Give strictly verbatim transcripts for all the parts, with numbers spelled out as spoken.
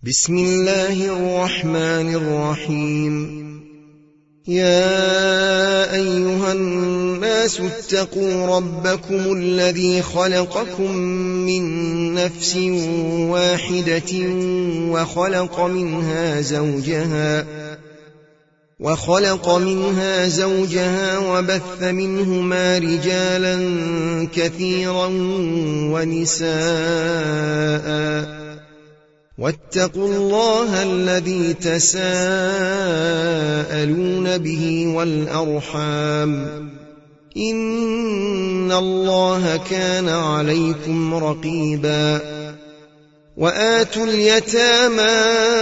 بسم الله الرحمن الرحيم. يا أيها الناس اتقوا ربكم الذي خلقكم من نفس واحدة وخلق منها زوجها وخلق منها زوجها وبث منهما رجالا كثيرا ونساء واتقوا الله الذي تساءلون به والأرحام إن الله كان عليكم رقيبا. وآتوا اليتامى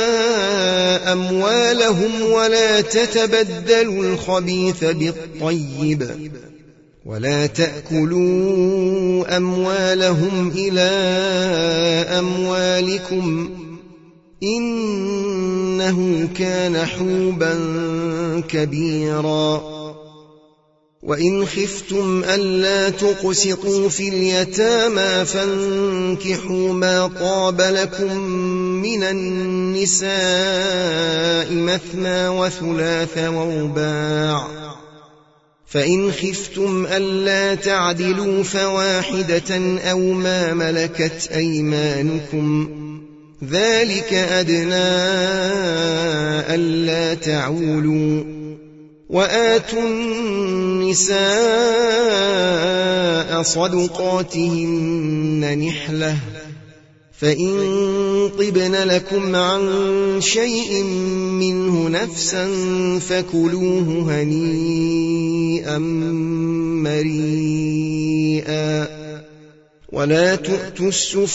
أموالهم ولا تتبدلوا الخبيث بالطيب ولا تأكلوا أموالهم إلى أموالكم إنه كان حوبا كبيرا. وإن خفتم ألا تقسطوا في اليتامى فانكحوا ما طاب لكم من النساء مثنى وثلاث ورباع، فإن خفتم ألا تعدلوا فواحدة أو ما ملكت أيمانكم ذلك أدنى ألا تعولوا. وآتوا النساء صدقاتهن نحلة فإن طبن لكم عن شيء منه نفسا فكلوه هنيئا مريئا. ولا تؤتوا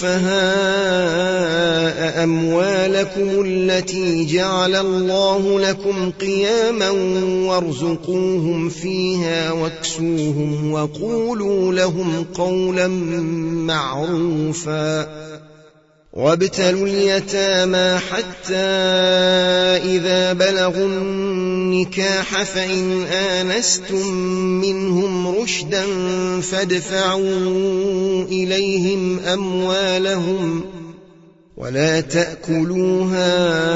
السفهاء أموالكم التي جعل الله لكم قياما وارزقوهم فيها واكسوهم وقولوا لهم قولا معروفا. وابتلوا اليتامى حتى إذا بلغوا النكاح فإن آنستم منهم رشدا فادفعوا إليهم أموالهم ولا تأكلوها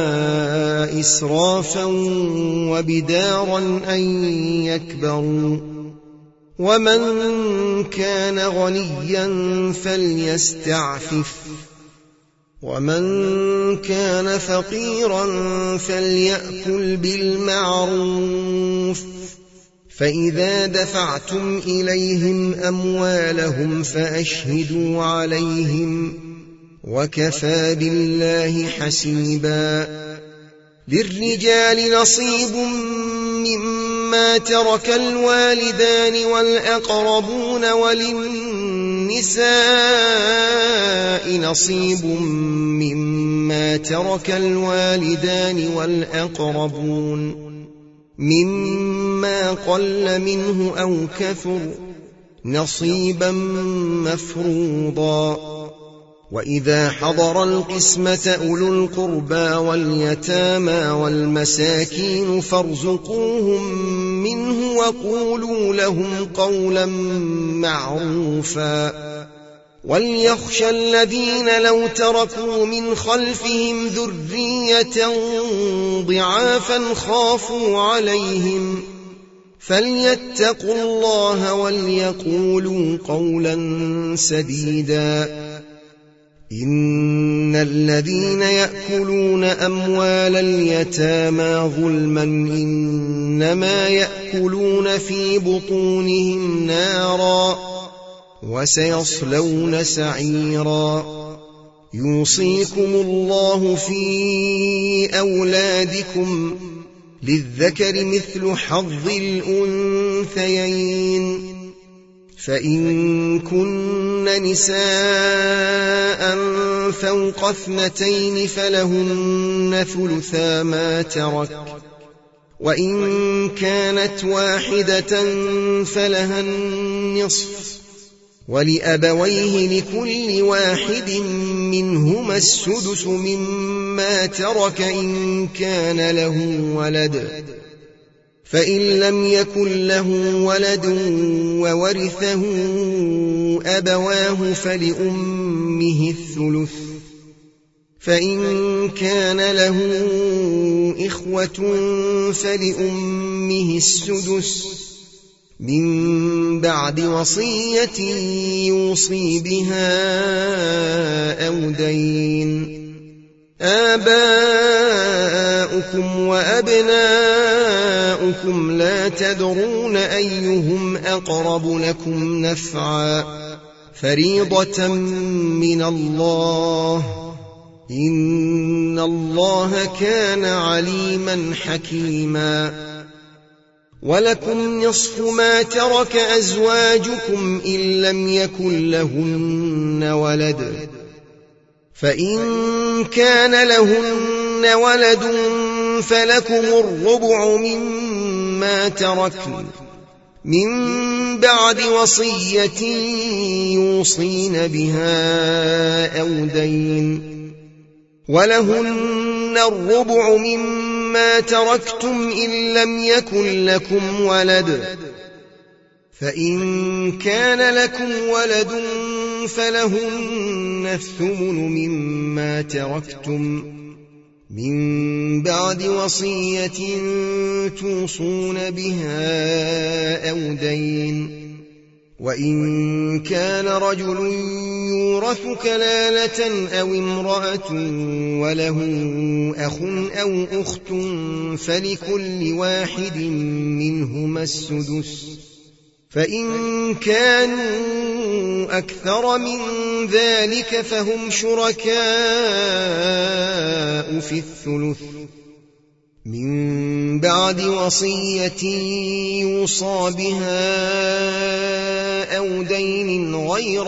إسرافا وبدارا أن يكبروا. ومن كان غنيا فليستعفف ومن كان فقيرا فليأكل بالمعروف. فإذا دفعتم إليهم أموالهم فأشهدوا عليهم وكفى بالله حسيبا. للرجال نصيب مما ترك الوالدان والأقربون وللنساء نصيب مما ترك الوالدان والأقربون مما قل منه أو كثر نصيبا مفروضا. وإذا حضر القسمة أولو القربى واليتامى والمساكين فارزقوهم منه وقولوا لهم قولا معروفا. وليخشى الذين لو تركوا من خلفهم ذرية ضعافا خافوا عليهم فليتقوا الله وليقولوا قولا سديدا. إن الذين يأكلون أموال اليتامى ظلما إنما يأكلون في بطونهم نارا وسيصلون سعيرا. يوصيكم الله في أولادكم للذكر مثل حظ الأنثيين فإن كن نساء فوق اثنتين فلهن ثلثا ما ترك وإن كانت واحدة فلها النصف ولأبويه لكل واحد منهما السدس مما ترك إن كان له ولد فإن لم يكن له ولد وورثه أبواه فلأمه الثلث فإن كان له إخوة فلأمه السدس من بعد وصية يوصي بها أو دين. آباؤكم وأبناؤكم لا تدرون أيهم أقرب لكم نفعا فريضة من الله إن الله كان عليما حكيما. ولكم نصف ما ترك أزواجكم إن لم يكن لهن ولد، فإن كان لهن ولد فلكم الربع مما تركن من بعد وصية يوصين بها أو دين. ولهن الربع مما تركتم إن لم يكن لكم ولد، فإن كان لكم ولد فلهن الثمن مما تركتم من بعد وصية توصون بها أو دين. وإن كان رجل يورث كلالة أو امرأة وله أخ أو أخت فلكل واحد منهما السدس، فإن كانوا أكثر من ذلك فهم شركاء في الثلث من بعد وصية يوصى بها أو دين غير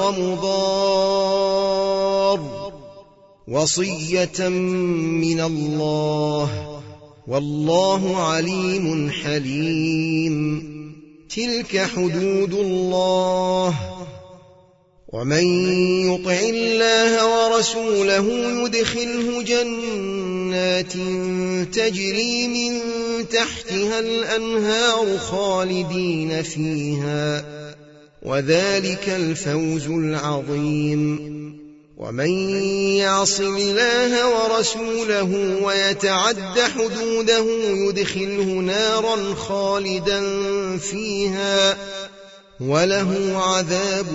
مضار، وصية من الله والله عليم حليم. تلك حدود الله، ومن يطع الله ورسوله يدخله جنات تجري من تحتها الأنهار خالدين فيها، وذلك الفوز العظيم. ومن يعص الله ورسوله ويتعد حدوده يدخله نارا خالدا فيها وله عذاب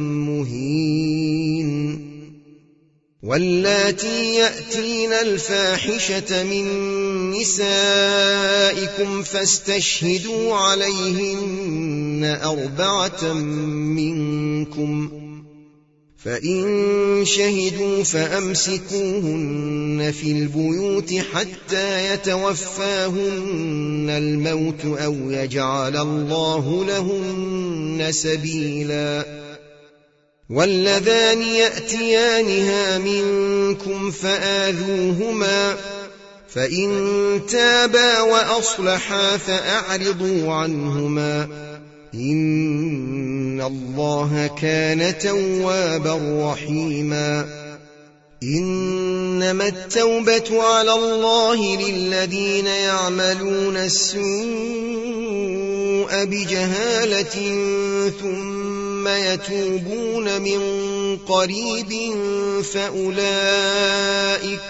مهين. واللاتي يأتين الفاحشة من نسائكم فاستشهدوا عليهن أربعة منكم، فإن شهدوا فأمسكوهن في البيوت حتى يتوفاهن الموت أو يجعل الله لهن سبيلا. واللذان يأتيانها منكم فآذوهما، فإن تابا وأصلحا فأعرضوا عنهما إن الله كان توابا رحيما. إنما التوبة على الله للذين يعملون السوء بجهالة ثم يتوبون من قريب فأولئك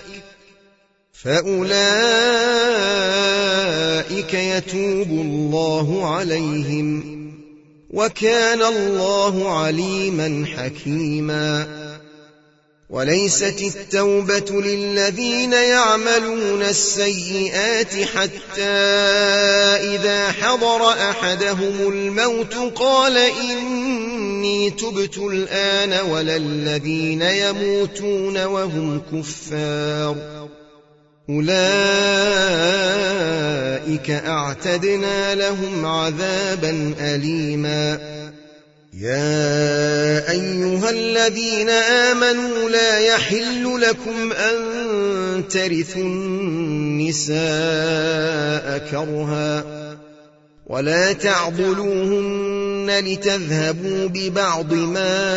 فأولئك يتوب الله عليهم وكان الله عليما حكيما. وليست التوبة للذين يعملون السيئات حتى إذا حضر أحدهم الموت قال إني تبت الآن، ولا الذين يموتون وهم كفار أولئك أعتدنا لهم عذابا أليما. يا أيها الذين آمنوا لا يحل لكم أن ترثوا النساء كرها ولا تعضلوهن لتذهبوا ببعض ما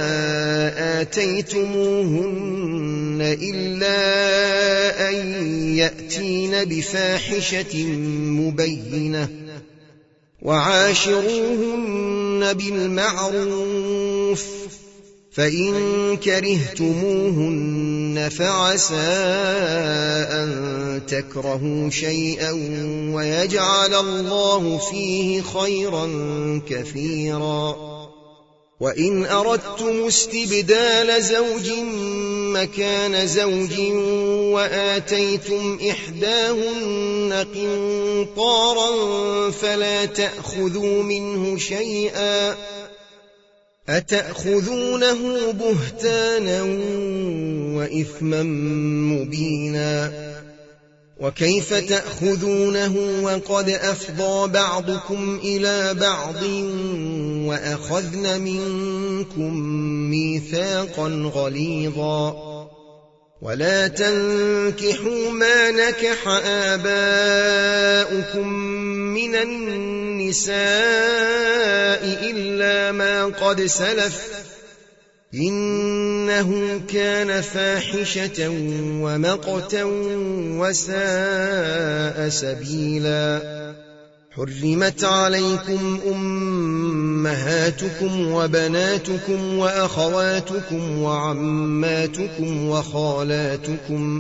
آتيتموهن إلا أن يأتين بفاحشة مبينة وعاشروهن بالمعروف فإن كرهتموهن فعسى أن تكرهوا شيئا ويجعل الله فيه خيرا كثيرا. وإن أردتم استبدال زوج مكان زوج وآتيتم إحداهن قنطارا فلا تأخذوا منه شيئا أتأخذونه بهتانا وإثما مبينا. وكيف تأخذونه وقد أفضى بعضكم إلى بعض وأخذن منكم ميثاقا غليظا. ولا تنكحوا ما نكح آباؤكم من النساء إلا ما قد سلف إنه كان فاحشة ومقتا وساء سبيلا. حرمت عليكم أمهاتكم وبناتكم وأخواتكم وعماتكم وخالاتكم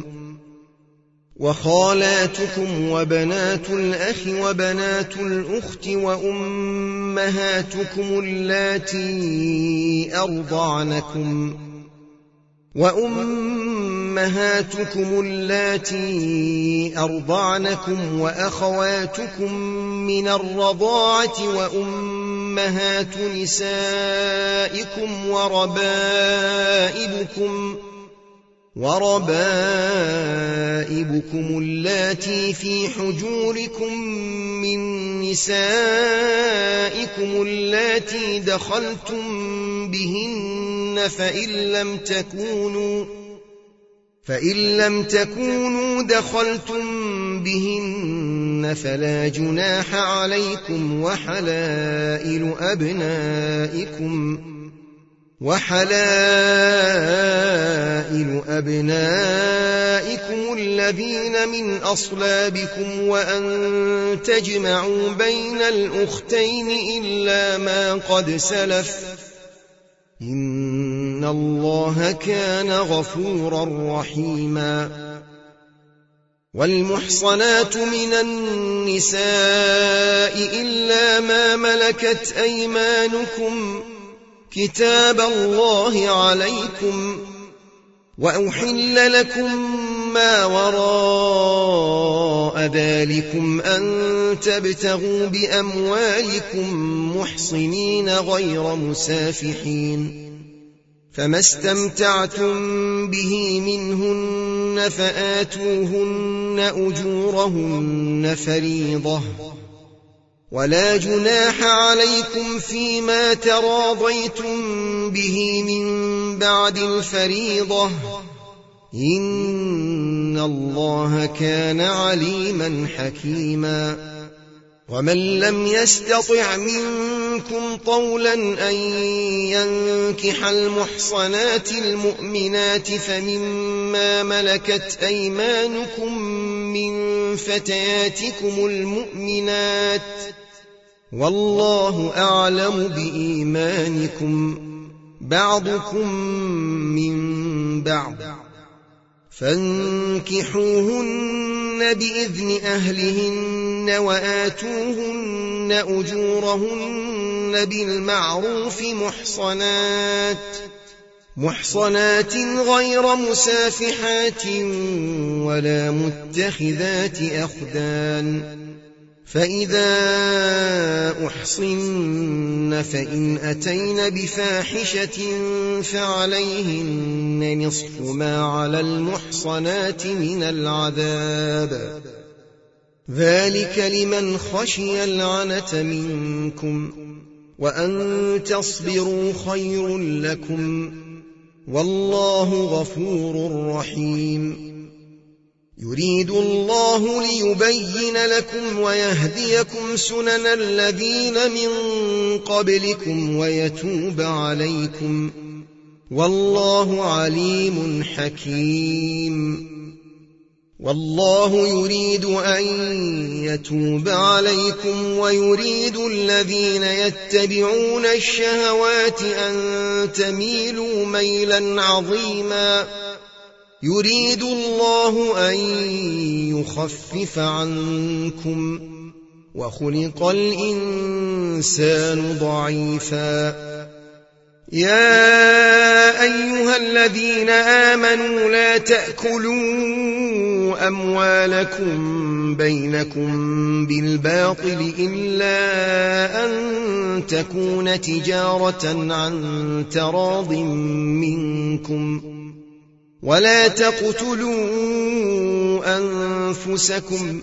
وخالاتكم وبنات الأخ وبنات الأخت وأمهاتكم اللاتي أرضعنكم وأمهاتكم اللاتي أرضعنكم وأخواتكم من الرضاعة وأمهات نسائكم وربائبكم وربائبكم اللاتي في حجوركم من نسائكم اللاتي دخلتم بهن فإن لم تكونوا فإن لم تكونوا دخلتم بهن فلا جناح عليكم وحلائل أبنائكم وحلائل أبنائكم الذين من أصلابكم وأن تجمعوا بين الأختين إلا ما قد سلف إن الله كان غفورا رحيما. والمحصنات من النساء إلا ما ملكت أيمانكم كتاب الله عليكم. وأحل لكم ما وراء ذلكم أن تبتغوا بأموالكم محصنين غير مسافحين فما استمتعتم به منهن فآتوهن أجورهن فريضة. ولا جناح عليكم فيما تراضيتم به من بعد الفريضة إن الله كان عليما حكيما. ومن لم يستطع منكم طولا أن ينكح المحصنات المؤمنات فمما ملكت أيمانكم من فتياتكم المؤمنات والله أعلم بإيمانكم بعضكم من بعض فانكحوهن بإذن أهلهن وآتوهن أجورهن بالمعروف محصنات محصنات غير مسافحات ولا متخذات أخدان. فإذا أحصن فإن أتين بفاحشة فعليهن نصف ما على المحصنات من العذاب ذلك لمن خشي العنة منكم وأن تصبروا خير لكم والله غفور رحيم. يريد الله ليبين لكم ويهديكم سنن الذين من قبلكم ويتوب عليكم والله عليم حكيم. والله يريد أن يتوب عليكم ويريد الذين يتبعون الشهوات أن تميلوا ميلا عظيما. يريد الله أن يخفف عنكم وخلق الإنسان ضعيفا. يا أيها الذين آمنوا لا تأكلوا أموالكم بينكم بالباطل إلا أن تكون تجارة عن تراض منكم ولا تقتلوا أنفسكم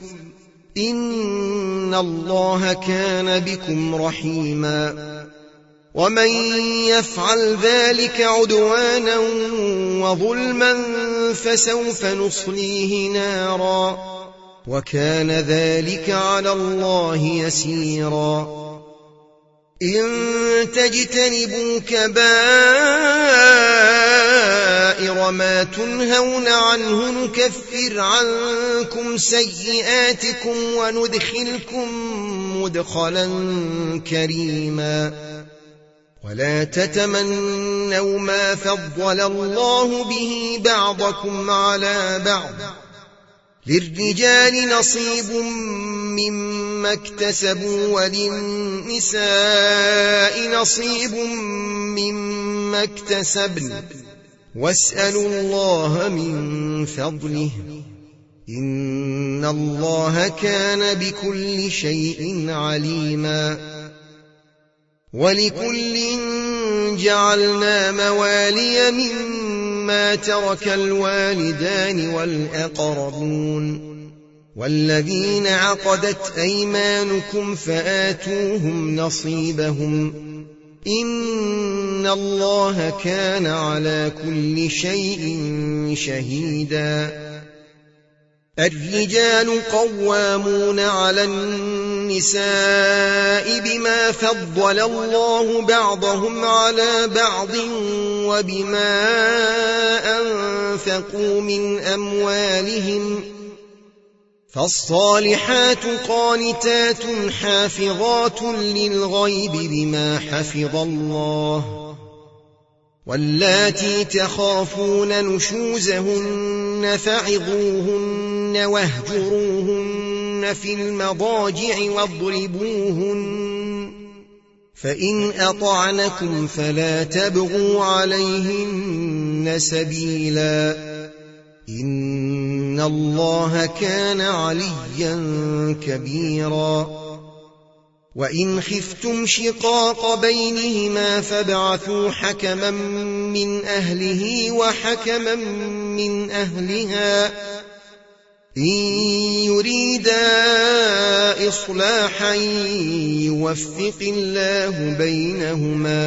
إن الله كان بكم رحيما. ومن يفعل ذلك عدوانا وظلما فسوف نصليه نارا وكان ذلك على الله يسيرا. إن تجتنبوا كبائر ما تنهون عنه نكفر عنكم سيئاتكم وندخلكم مدخلا كريما. ولا تتمنوا ما فضل الله به بعضكم على بعض للرجال نصيب مما اكتسبوا وللنساء نصيب مما اكتسبن واسألوا الله من فضله إن الله كان بكل شيء عليما. ولكل جعلنا موالي مما ترك الوالدان والأقربون والذين عقدت أيمانكم فآتوهم نصيبهم إن الله كان على كل شيء شهيدا. الرجال قوامون على النساء بما فضل الله بعضهم على بعض وبما أنفقوا من أموالهم فالصالحات قانتات حافظات للغيب بما حفظ الله واللاتي تخافون نشوزهن فعظوهن واهجروهن في المضاجع واضربوهن فإن أطعنكم فلا تبغوا عليهن سبيلا إن الله كان عليا كبيرا. وإن خفتم شقاق بينهما فابعثوا حكما من أهله وحكما من أهلها إن يريدا إصلاحا يوفق الله بينهما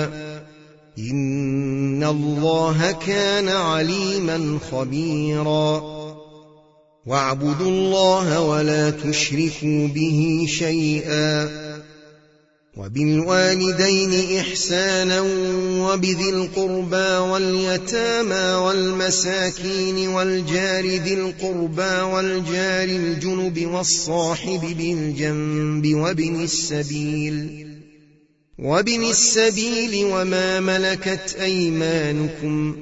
إن الله كان عليما خبيرا. واعبدوا الله ولا تشركوا به شيئا وبالوالدين إحسانا وبذي القربى واليتامى والمساكين والجار ذي القربى والجار الجنب والصاحب بالجنب وابن السبيل وابن السبيل وما ملكت أيمانكم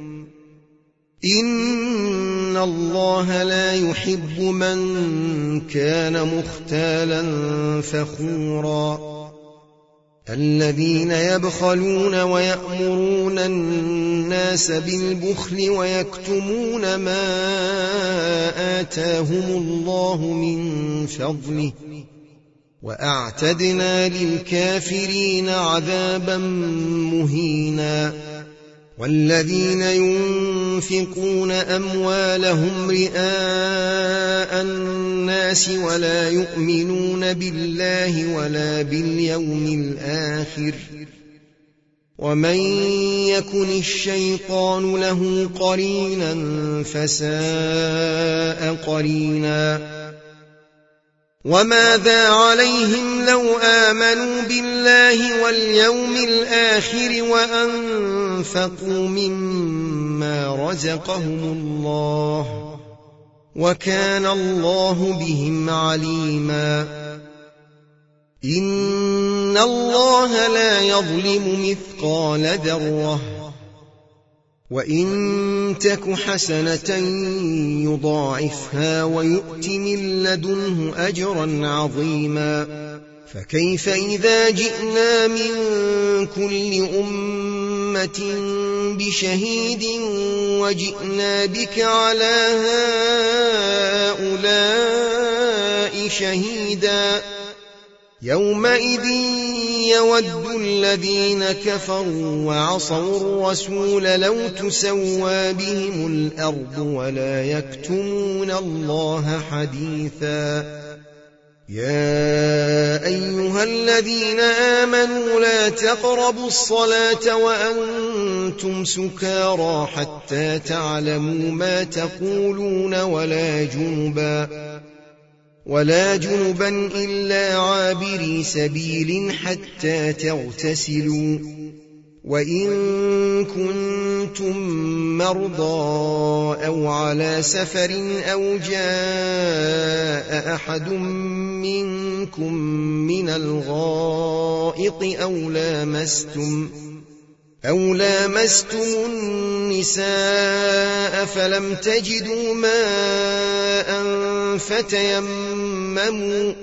إن الله لا يحب من كان مختالا فخورا. الذين يبخلون ويأمرون الناس بالبخل ويكتمون ما آتاهم الله من فضله وأعتدنا للكافرين عذابا مهينا. والذين ينفقون أموالهم رئاء الناس ولا يؤمنون بالله ولا باليوم الآخر ومن يكن الشيطان له قرينا فساء قرينا. وماذا عليهم لو آمنوا بالله واليوم الآخر وأنفقوا مما رزقهم الله وكان الله بهم عليما إن الله لا يظلم مثقال ذرة وإن تك حسنة يضاعفها ويؤت من لدنه أجرا عظيما فكيف إذا جئنا من كل أمة بشهيد وجئنا بك على هؤلاء شهيدا يومئذ يود الذين كفروا وعصوا الرسول لو تسوى بهم الأرض ولا يكتمون الله حديثا يا أيها الذين آمنوا لا تقربوا الصلاة وأنتم سكارى حتى تعلموا ما تقولون ولا جنبا ولا جنبا إلا عابري سبيل حتى تغتسلوا وإن كنتم مرضى أو على سفر أو جاء أحد منكم من الغائط أو لامستم أو لامستم النساء فلم تجدوا ماء فتيمموا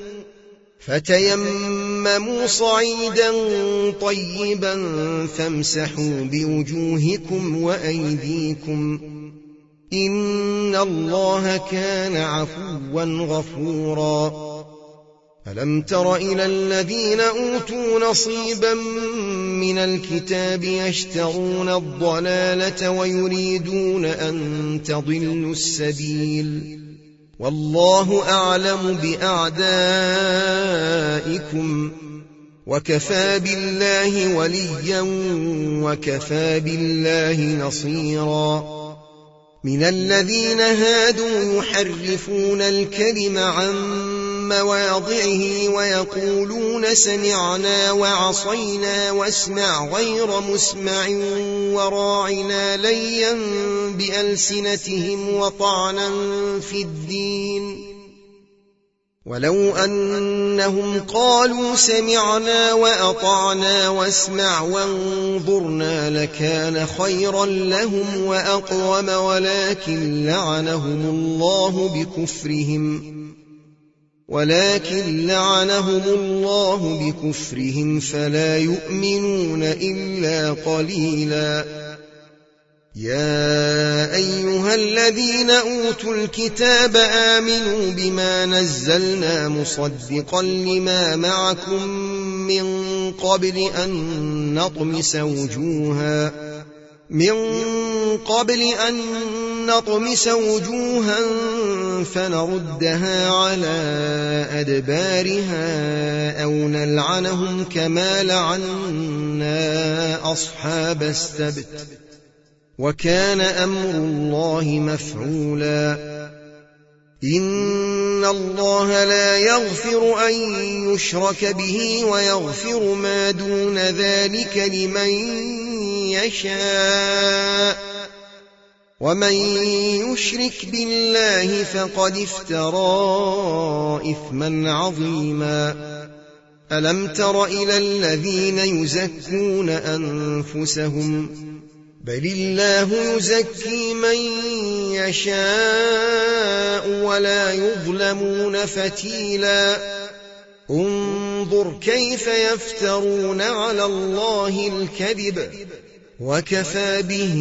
فتيمموا صعيدا طيبا فامسحوا بوجوهكم وأيديكم إن الله كان عفوا غفورا ألم تر إلى الذين أوتوا نصيبا من الكتاب يشترون الضلالة ويريدون أن تضلوا السبيل والله أعلم بأعدائكم وكفى بالله وليا وكفى بالله نصيرا من الذين هادوا يحرفون الكلم عن مواضعه ويقولون سمعنا وعصينا واسمع غير مسمع وراعنا ليا بألسنتهم وطعنا في الدين ولو أنهم قالوا سمعنا وأطعنا واسمع وانظرنا لكان خيرا لهم وأقوم ولكن لعنهم الله بكفرهم ولكن لعنهم الله بكفرهم فلا يؤمنون إلا قليلا يا أيها الذين أوتوا الكتاب آمنوا بما نزلنا مصدقا لما معكم من قبل أن نطمس وجوها من قبل أن نطمس وجوها فنردها على أدبارها أو نلعنهم كما لعنا أصحاب السبت وكان أمر الله مفعولا إن الله لا يغفر أن يشرك به ويغفر ما دون ذلك لمن يشاء ومن يشرك بالله فقد افترى إثما عظيما ألم تر إلى الذين يزكون أنفسهم بل الله يزكي من يشاء ولا يظلمون فتيلا انظر كيف يفترون على الله الكذب وكفى به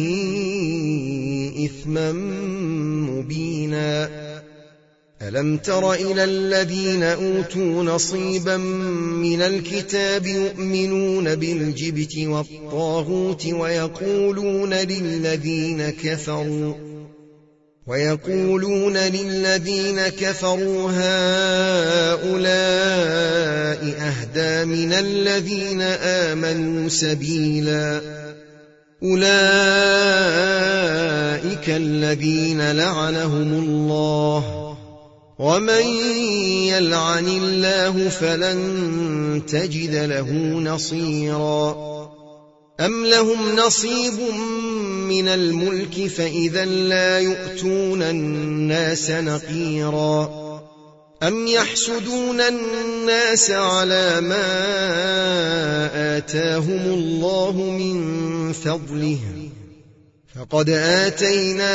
إثما مبينا ألم تر إلى الذين أوتوا نصيبا من الكتاب يؤمنون بالجبت والطاغوت ويقولون للذين كفروا ويقولون للذين كفروا هؤلاء أهدى من الذين آمنوا سبيلا أولئك الذين لعنهم الله ومن يلعن الله فلن تجد له نصيرا أم لهم نصيب من الملك فإذا لا يؤتون الناس نقيرا أم يحسدون الناس على ما آتاهم الله من فضله فقد آتينا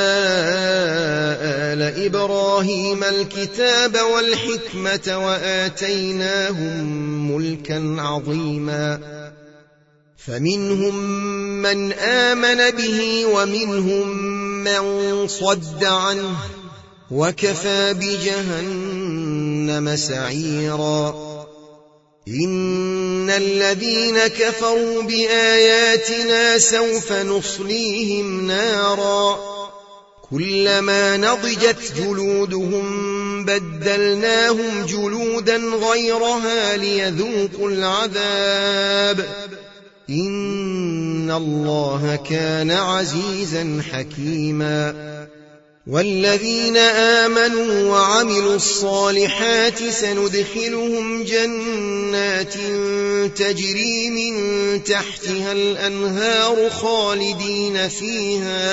آل إبراهيم الكتاب والحكمة وآتيناهم ملكا عظيما فمنهم من آمن به ومنهم من صد عنه وكفى بجهنم سعيرا إن الذين كفروا بآياتنا سوف نصليهم نارا كلما نضجت جلودهم بدلناهم جلودا غيرها ليذوقوا العذاب إن الله كان عزيزا حكيما والذين آمنوا وعملوا الصالحات سندخلهم جنات تجري من تحتها الأنهار خالدين فيها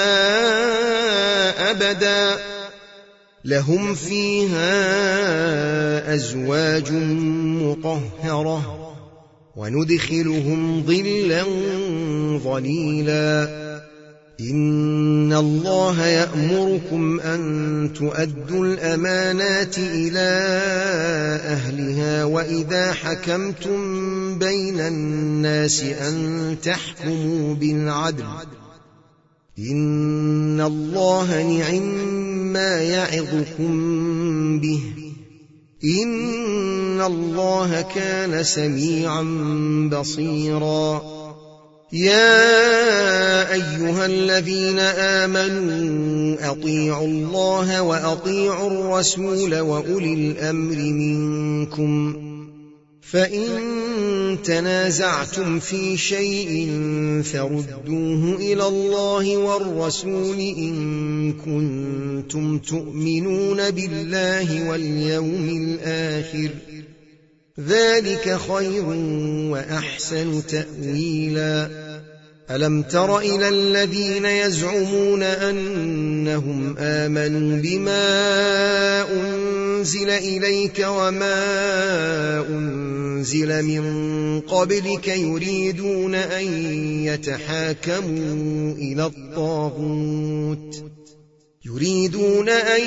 أبدا لهم فيها أزواج مطهرة وندخلهم ظلا ظليلا إن الله يأمركم أن تؤدوا الأمانات إلى أهلها وإذا حكمتم بين الناس أن تحكموا بالعدل إن الله نعما يعظكم به إن الله كان سميعا بصيرا يا أيها الذين آمنوا أطيعوا الله وأطيعوا الرسول وأولي الأمر منكم فإن تنازعتم في شيء فردوه إلى الله والرسول إن كنتم تؤمنون بالله واليوم الآخر ذلك خير وأحسن تأويلا ألم تر إلى الذين يزعمون أنهم آمنوا بما أنزل إليك وما أنزل من قبلك يريدون أن يتحاكموا إلى الطاغوت يريدون أن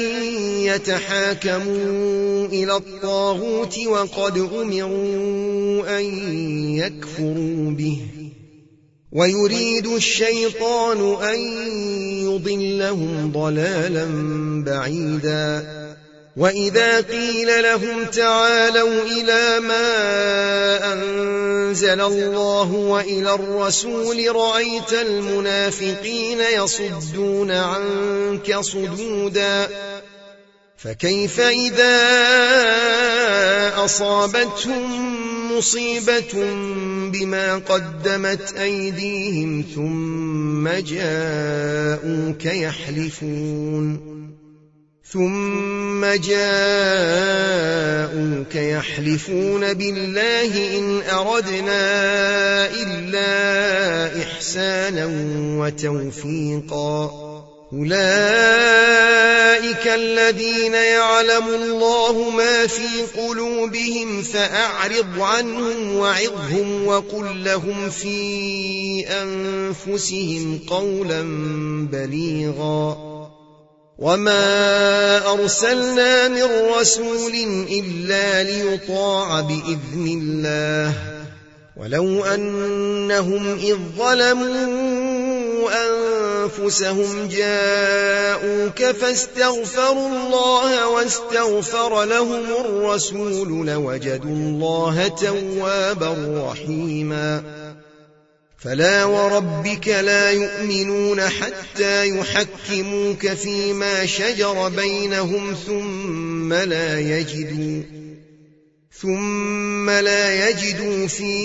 يتحاكموا إلى الطاغوت وقد أمروا أن يكفروا به ويريد الشيطان أن يضلهم ضلالا بعيدا وإذا قيل لهم تعالوا إلى ما أنزل الله وإلى الرسول رأيت المنافقين يصدون عنك صدودا فكيف إذا أصابتهم مصيبة بما قدمت أيديهم ثم جاءوك يحلفون ثم جاءوك يحلفون بالله إن أردنا إلا إحسانا وتوفيقا أولئك الذين يعلم الله ما في قلوبهم فأعرض عنهم وعظهم وقل لهم في أنفسهم قولا بليغا وما أرسلنا من رسول إلا ليطاع بإذن الله ولو أنهم إذ ظلموا أنفسهم جاءوك فاستغفروا الله واستغفر لهم الرسول لوجدوا الله توابا رحيما فلا وربك لا يؤمنون حتى يحكموك فيما شجر بينهم ثم لا يجدوا ثم لا يجدوا في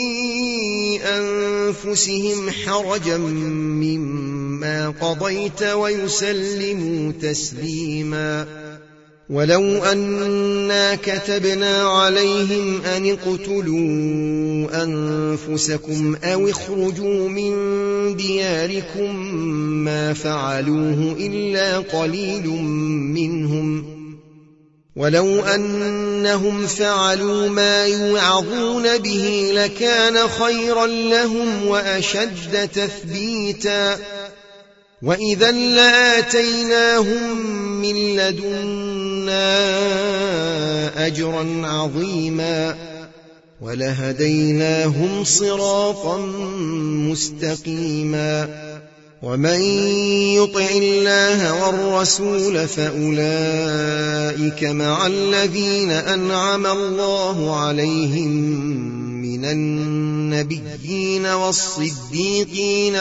أنفسهم حرجا مما قضيت ويسلموا تسليما ولو أنا كتبنا عليهم أن اقتلوا أنفسكم أو اخرجوا من دياركم ما فعلوه إلا قليل منهم ولو أنهم فعلوا ما يوعظون به لكان خيرا لهم وأشد تثبيتا وإذا لآتيناهم من لدنا أجرا عظيما ولهديناهم صراطا مستقيما ومن يطع الله والرسول فأولئك مع الذين أنعم الله عليهم من النبيين والصديقين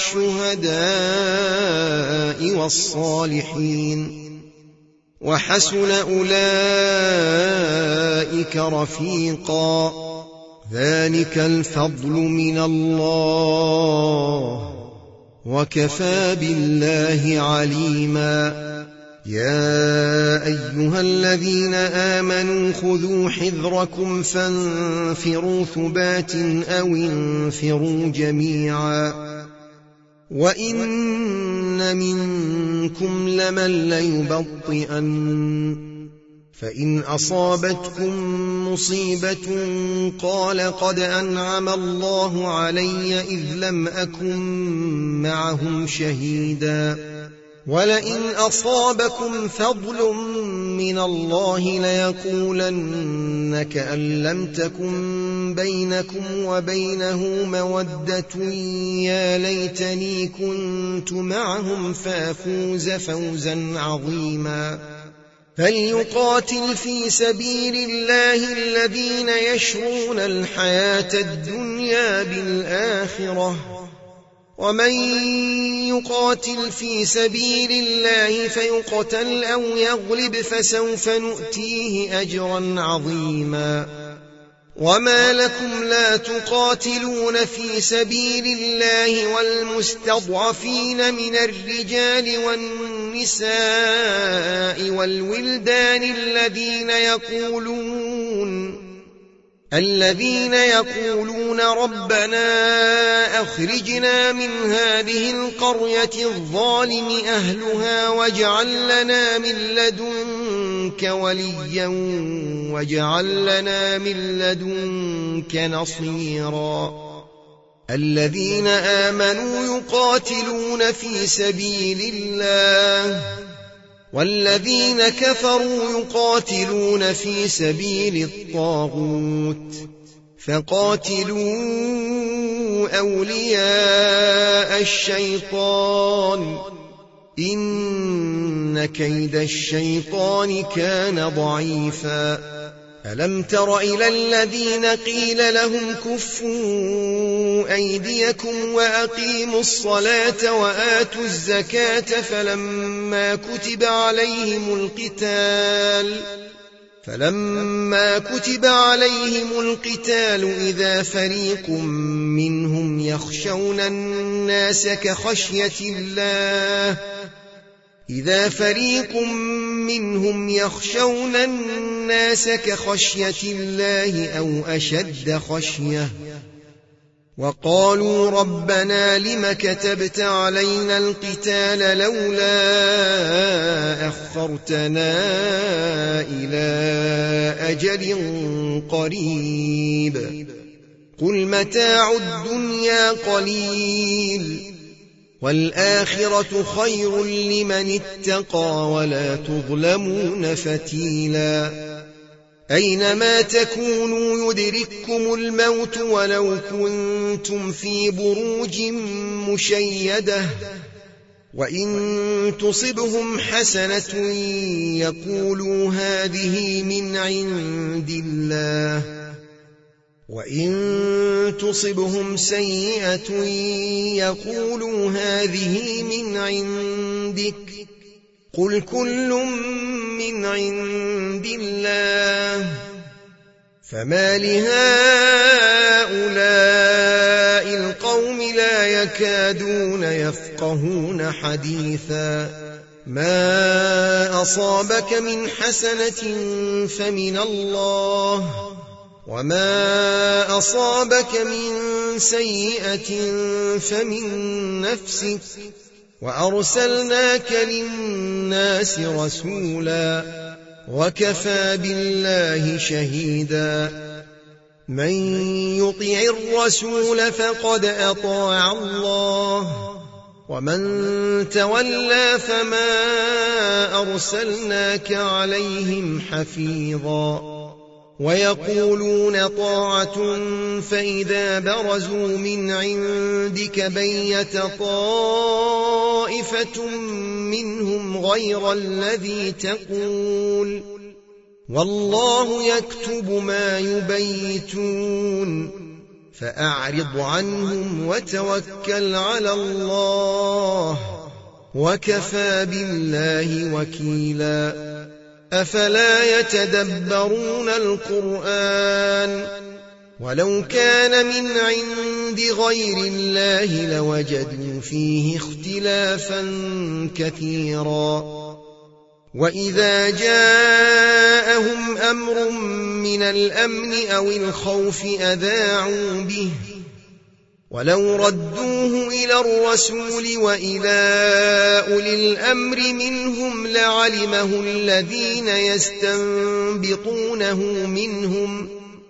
والشهداء والصالحين وحسن أولئك رفيقا ذلك الفضل من الله وكفى بالله عليما يا أيها الذين آمنوا خذوا حذركم فانفروا ثبات أو انفروا جميعا وإن منكم لمن ليبطئن فإن أصابتكم مصيبة قال قد أنعم الله علي إذ لم أكن معهم شهيدا ولئن أصابكم فضل من الله ليقولن كأن لم تكن بينكم وبينه مودة يا ليتني كنت معهم فأفوز فوزا عظيما فليقاتل في سبيل الله الذين يشرون الحياة الدنيا بالآخرة ومن يقاتل في سبيل الله فيقتل أو يغلب فسوف نؤتيه أجرا عظيما وما لكم لا تقاتلون في سبيل الله والمستضعفين من الرجال والنساء والولدان الذين يقولون الذين يقولون ربنا أخرجنا من هذه القرية الظالم أهلها واجعل لنا من لدنك وليا واجعل لنا من لدنك نصيرا الذين آمنوا يقاتلون في سبيل الله والذين كفروا يقاتلون في سبيل الطاغوت فقاتلوا أولياء الشيطان إن كيد الشيطان كان ضعيفا ألم تر إلى الذين قيل لهم كفوا أيديكم وأقيموا الصلاة وآتوا الزكاة فلما كتب عليهم القتال فلما كتب عليهم القتال إذا فريق منهم يخشون الناس كخشية الله إذا فريق منهم يخشون الناس كخشية الله أو أشد خشية وقالوا ربنا لم كتبت علينا القتال لولا أخرتنا إلى أجل قريب قل متاع الدنيا قليل والآخرة خير لمن اتقى ولا تظلمون فتيلا أينما تكونوا يدرككم الموت ولو كنتم في بروج مشيدة وإن تصبهم حسنة يقولوا هذه من عند الله وإن تصبهم سيئة يقولوا هذه من عندك قل كل من عند الله فما لهؤلاء القوم لا يكادون يفقهون حديثا ما أصابك من حسنة فمن الله، وما أصابك من سيئة فمن نفسك، وأرسلناك للناس رسولا، وكفى بالله شهيدا. من يطع الرسول فقد أطاع الله، ومن تولى فما أرسلناك عليهم حفيظا. ويقولون طاعة فإذا برزوا من عندك بيت طائفة منهم غير الذي تقول، والله يكتب ما يبيتون، فأعرض عنهم وتوكل على الله، وكفى بالله وكيلا. أفلا يتدبرون القرآن؟ ولو كان من عند غير الله لوجدوا فيه اختلافا كثيرا. وإذا جاءهم أمر من الأمن أو الخوف أذاعوا به، ولو ردوه إلى الرسول وإلى أولي الأمر منهم لعلمه الذين يستنبطونه منهم،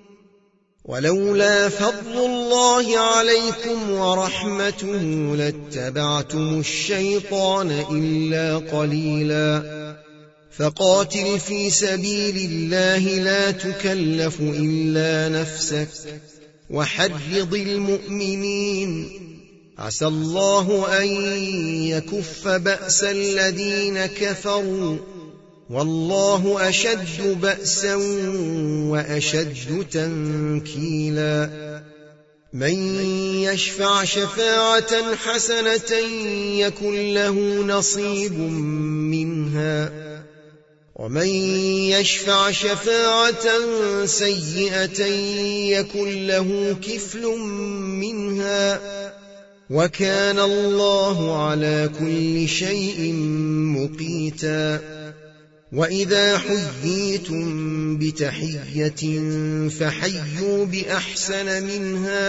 ولولا فضل الله عليكم ورحمته لاتبعتم الشيطان إلا قليلا. فقاتل في سبيل الله لا تكلف إلا نفسك، وحرض المؤمنين، عسى الله أن يكف بأس الذين كفروا، والله أشد بأسا وأشد تنكيلا. من يشفع شفاعة حسنة يكن له نصيب منها، ومن يشفع شفاعة سيئة يكن له كفل منها، وكان الله على كل شيء مقيتا. وإذا حييتم بتحية فحيوا بأحسن منها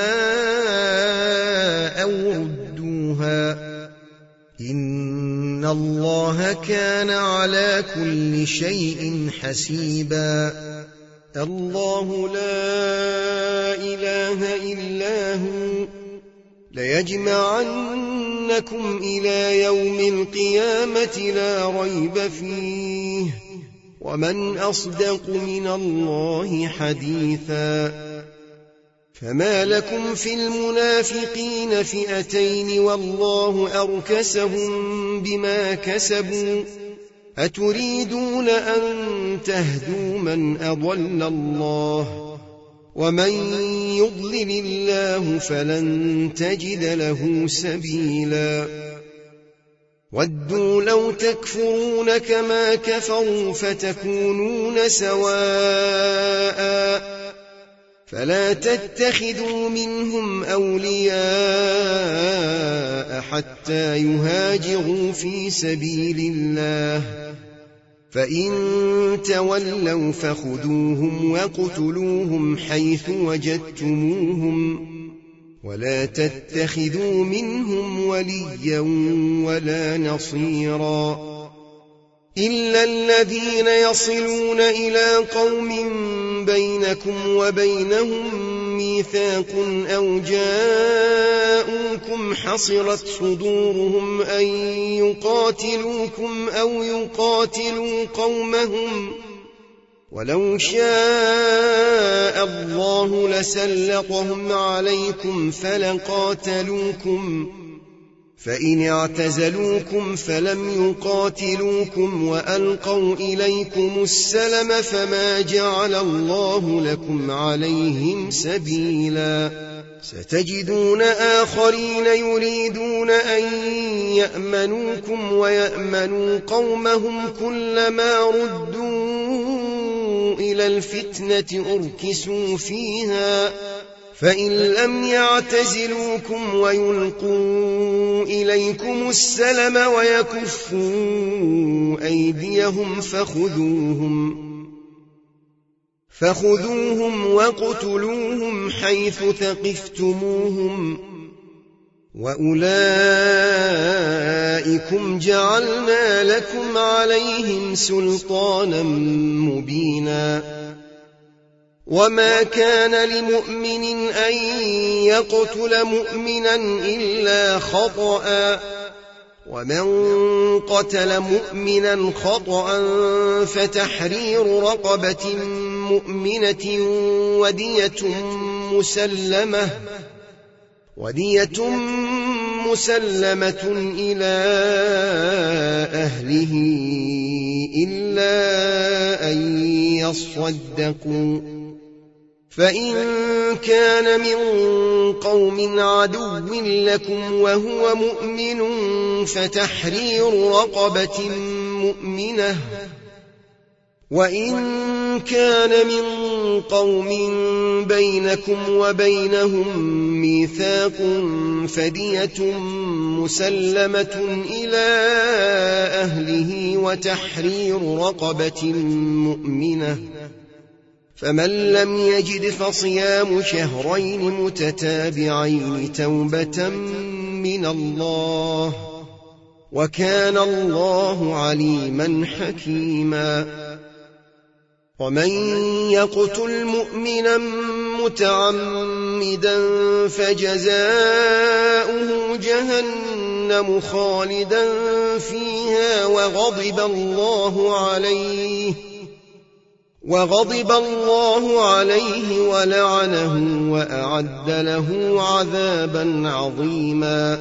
أو ردوها، إن الله كان على كل شيء حسيبا. الله لا إله إلا هو، ليجمعنكم إلى يوم القيامة لا ريب فيه، ومن أصدق من الله حديثا. فما لكم في المنافقين فئتين والله أركسهم بما كسبوا، أتريدون أن تهدوا من أضل الله، ومن يضلل الله فلن تجد له سبيلا. ودوا لو تكفرون كما كفروا فتكونون سواء، فلا تتخذوا منهم أولياء حتى يهاجروا في سبيل الله، فإن تولوا فخذوهم وقتلوهم حيث وجدتموهم، ولا تتخذوا منهم وليا ولا نصيرا، إلا الذين يصلون إلى قوم بينكم وبينهم ميثاق أو جاءوكم حصرت صدورهم أن يقاتلوكم أو يقاتلوا قومهم، ولو شاء الله لسلطهم عليكم فلقاتلوكم، فإن اعتزلوكم فلم يقاتلوكم وألقوا إليكم السلم فما جعل الله لكم عليهم سبيلا. ستجدون آخرين يريدون أن يأمنوكم ويأمنوا قومهم، كلما ردوا إلى الفتنة أركسوا فيها فإن لم يعتزلوكم ويلقوا إليكم السلم ويكفوا أيديهم فخذوهم فخذوهم وَاقْتُلُوهُمْ حيث ثقفتموهم وأولئكم جعلنا لكم عليهم سلطانا مبينا وما كان لمؤمن أن يقتل مؤمنا إلا خطأ ومن قتل مؤمنا خطأ فتحرير رقبة مؤمنة ودية مسلمة ودية مسلمة إلى أهله إلا أن يصدقوا فإن كان من قوم عدو لكم وهو مؤمن فتحرير رقبة مؤمنة وإن كان من قوم بينكم وبينهم ميثاق فدية مسلمة إلى أهله وتحرير رقبة مؤمنة فمن لم يجد فصيام شهرين متتابعين توبة من الله وكان الله عليما حكيما ومن يقتل مؤمنا متعمدا فجزاؤه جهنم خالدا فيها وغضب الله عليه وغضب الله عليه ولعنه وأعد له عذابا عظيما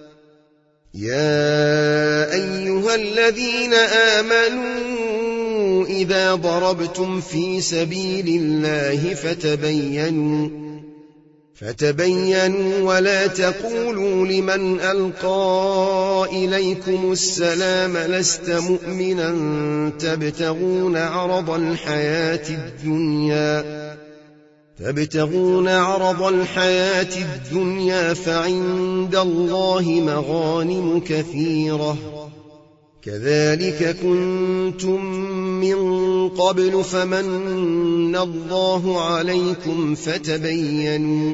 يا أيها الذين آمنوا إذا ضربتم في سبيل الله فتبينوا فتبينوا ولا تقولوا لمن ألقى إليكم السلام لست مؤمنا تبتغون عرض الحياة الدنيا تبتغون عرض الحياة الدنيا فعند الله مغانم كثيرة كذلك كنتم من قبل فمن الله عليكم فتبينوا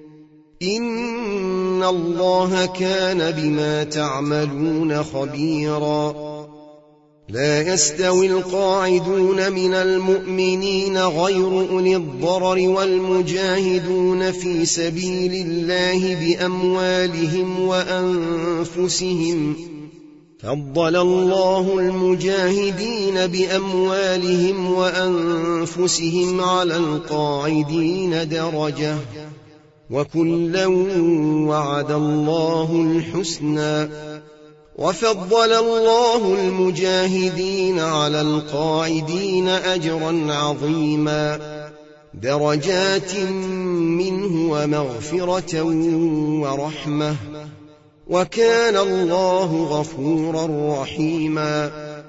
إن الله كان بما تعملون خبيرا لا يستوي القاعدون من المؤمنين غير أولي الضرر والمجاهدون في سبيل الله بأموالهم وأنفسهم فضل الله المجاهدين بأموالهم وأنفسهم على القاعدين درجة وكلا وعد الله الحسنى وفضل الله المجاهدين على القاعدين أجرا عظيما درجات منه ومغفرة ورحمة وكان الله غفورا رحيما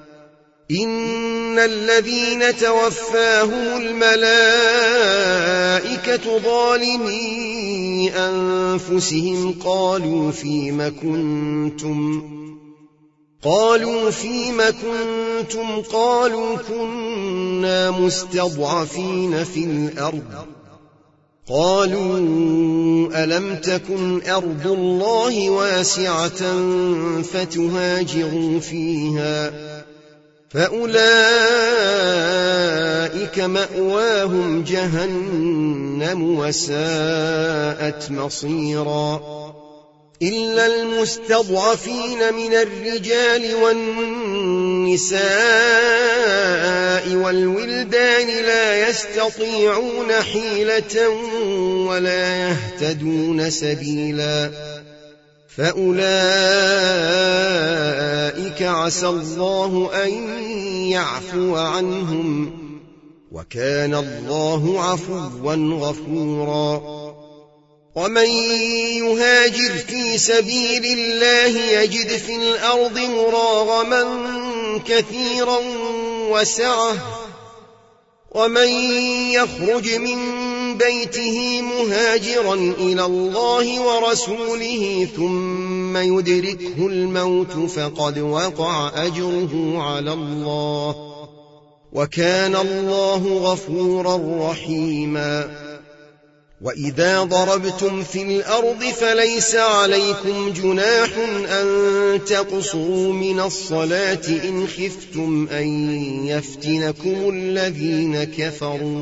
إن الذين توفاهم الملائكة ظالمي أنفسهم قالوا فيم كنتم قالوا فيم كنتم قالوا كنا مستضعفين في الأرض قالوا ألم تكن أرض الله واسعة فتهاجروا فيها فأولئك مأواهم جهنم وساءت مصيرا إلا المستضعفين من الرجال والنساء والولدان لا يستطيعون حيلة ولا يهتدون سبيلا فأولئك عسى الله أن يعفو عنهم وكان الله عفوا غفورا ومن يهاجر في سبيل الله يجد في الأرض مراغما كثيرا وسعة ومن يخرج من بيته مهاجرا إلى الله ورسوله ثم يدركه الموت فقد وقع أجره على الله وكان الله غفورا رحيما. وإذا ضربتم في الأرض فليس عليكم جناح أن تقصروا من الصلاة إن خفتم أن يفتنكم الذين كفروا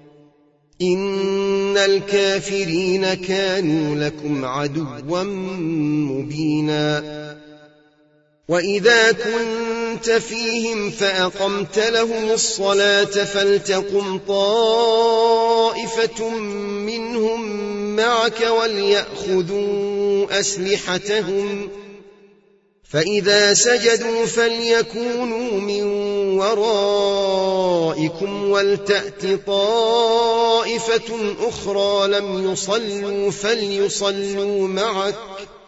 إن الكافرين كانوا لكم عدوا مبينا. وإذا كنت فيهم فأقمت لهم الصلاة فلتقم طائفة منهم معك وليأخذوا أسلحتهم فإذا سجدوا فليكونوا من ورائكم ولتأت طائفة أخرى لم يصلوا فليصلوا معك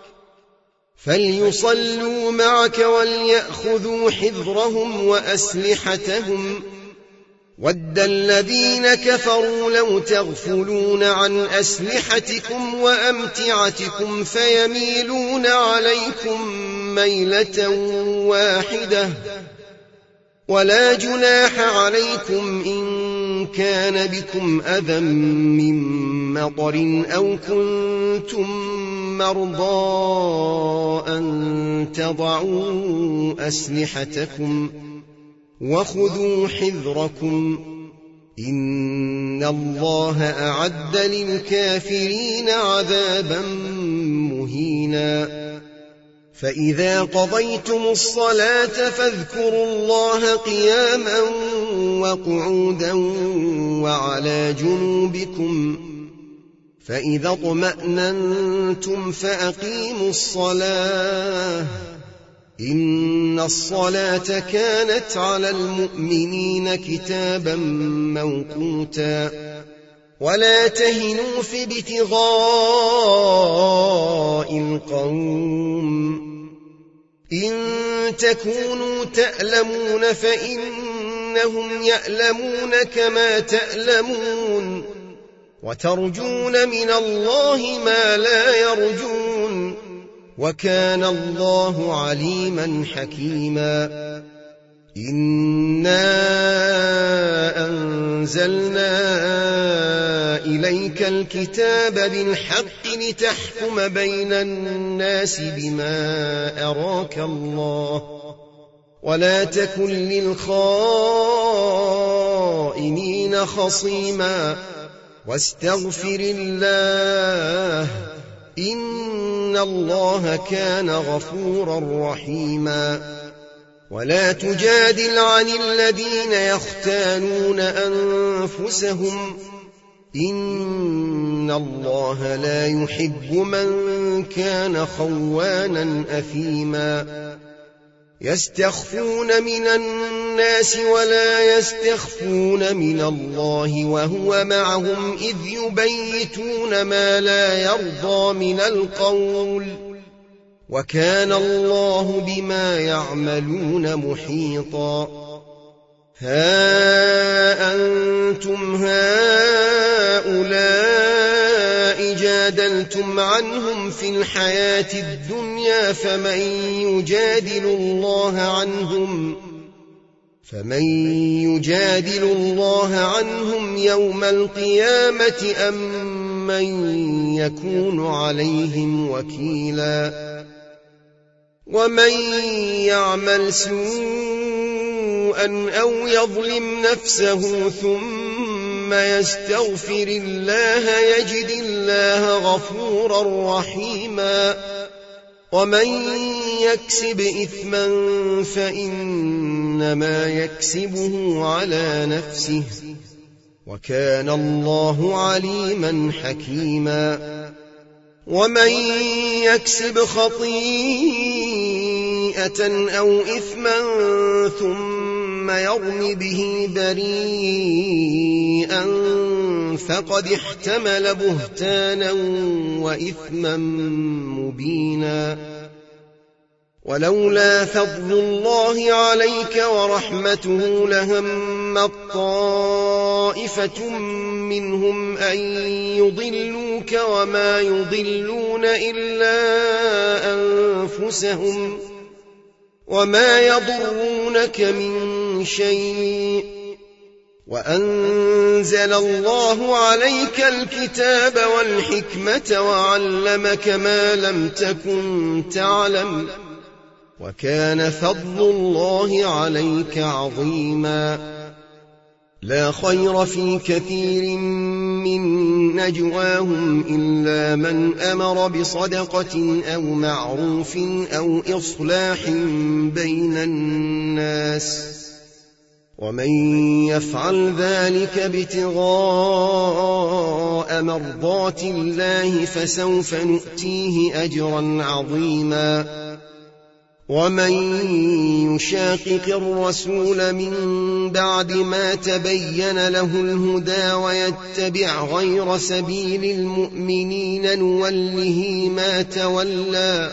فليصلوا معك وليأخذوا حذرهم وأسلحتهم ود الذين كفروا لو تغفلون عن أسلحتكم وأمتعتكم فيميلون عليكم ميلة واحدة ولا جناح عليكم إن كان بكم أذى من مطر أو كنتم مرضى أن تضعوا أسلحتكم وخذوا حذركم إن الله أعد للكافرين عذابا مهينا. فإذا قضيتم الصلاة فاذكروا الله قياما وقعودا وعلى جنوبكم فإذا اطمأننتم فأقيموا الصلاة إن الصلاة كانت على المؤمنين كتابا موقوتا. ولا تهنوا في ابتغاء القوم إن تكونوا تألمون فإنهم يألمون كما تألمون وترجون من الله ما لا يرجون وكان الله عليما حكيما. إنا أنزلنا إليك الكتاب بالحق لتحكم بين الناس بما أراك الله ولا تكن للخائنين خصيما واستغفر الله إن الله كان غفورا رحيما. ولا تجادل عن الذين يختانون أنفسهم إن الله لا يحب من كان خوانا أثيما. يستخفون من الناس ولا يستخفون من الله وهو معهم إذ يبيتون ما لا يرضى من القول وكان الله بما يعملون محيطا. ها أنتم هؤلاء جادلتم عنهم في الحياة الدنيا فمن يجادل الله عنهم فمن يجادل الله عنهم يوم القيامة أم من يكون عليهم وكيلا. ومن يعمل سوءا أو يظلم نفسه ثم يستغفر الله يجد الله غفورا رحيما. ومن يكسب إثما فإنما يكسبه على نفسه وكان الله عليما حكيما. ومن يكسب خطيئة أو إثما ثم يرم به بريئا فقد احتمل بهتانا وإثما مبينا. ولولا فضل الله عليك ورحمته لهم همت طائفة منهم أن يضلوك وما يضلون إلا أنفسهم وما يضرونك من شيء وأنزل الله عليك الكتاب والحكمة وعلمك ما لم تكن تعلم وكان فضل الله عليك عظيما لا خير في كثير من نجواهم إلا من أمر بصدقة أو معروف أو إصلاح بين الناس ومن يفعل ذلك ابتغاء مرضات الله فسوف نؤتيه أجرا عظيما ومن يشاقق الرسول من بعد ما تبين له الهدى ويتبع غير سبيل المؤمنين نوله ما تولى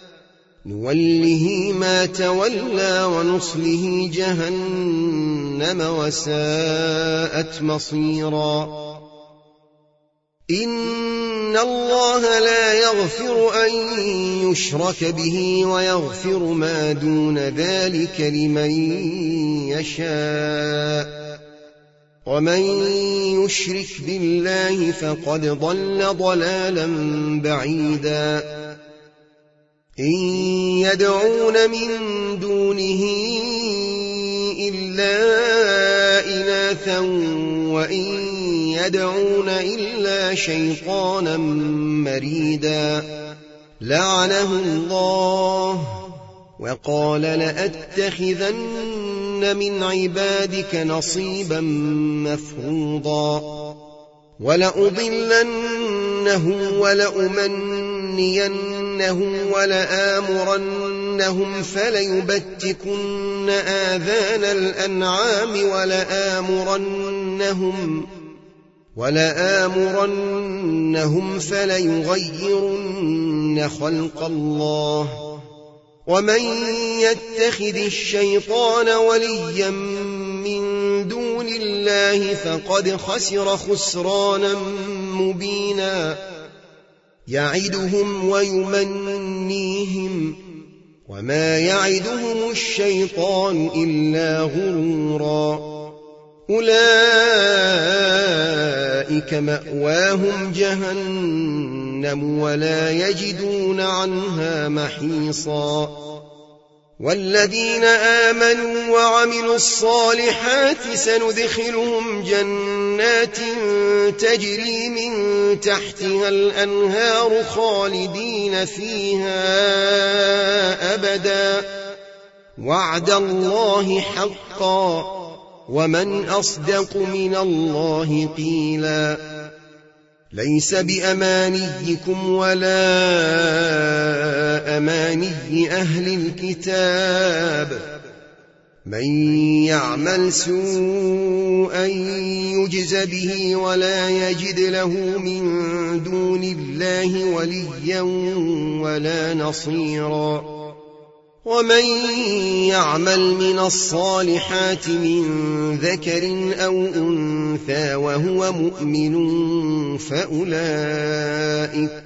نوله ما تولى ونصله جهنم وساءت مصيرا إن الله لا يغفر أن يشرك به ويغفر ما دون ذلك لمن يشاء ومن يشرك بالله فقد ضل ضلالا بعيدا إن يدعون من دونه إلا إناثا وإن يدعون إلا شيطانا مريدا لعنه الله وقال لأتخذن من عبادك نصيبا مفروضا ولأضلنهم ولأمنينهم ولآمرنهم فليبتكن آذان الأنعام ولآمرنهم ولآمرنهم فليغيرن خلق الله ومن يتخذ الشيطان وليا من دون الله فقد خسر خسرانا مبينا يعدهم ويمنيهم وما يعدهم الشيطان إلا غرورا أولئك مأواهم جهنم ولا يجدون عنها محيصا والذين آمنوا وعملوا الصالحات سندخلهم جنات تجري من تحتها الأنهار خالدين فيها أبدا وعد الله حقا ومن أصدق من الله قيلا ليس بأمانيكم ولا أماني أهل الكتاب من يعمل سوءا يجز به ولا يجد له من دون الله وليا ولا نصيرا ومن يعمل من الصالحات من ذكر أو أنثى وهو مؤمن فأولئك,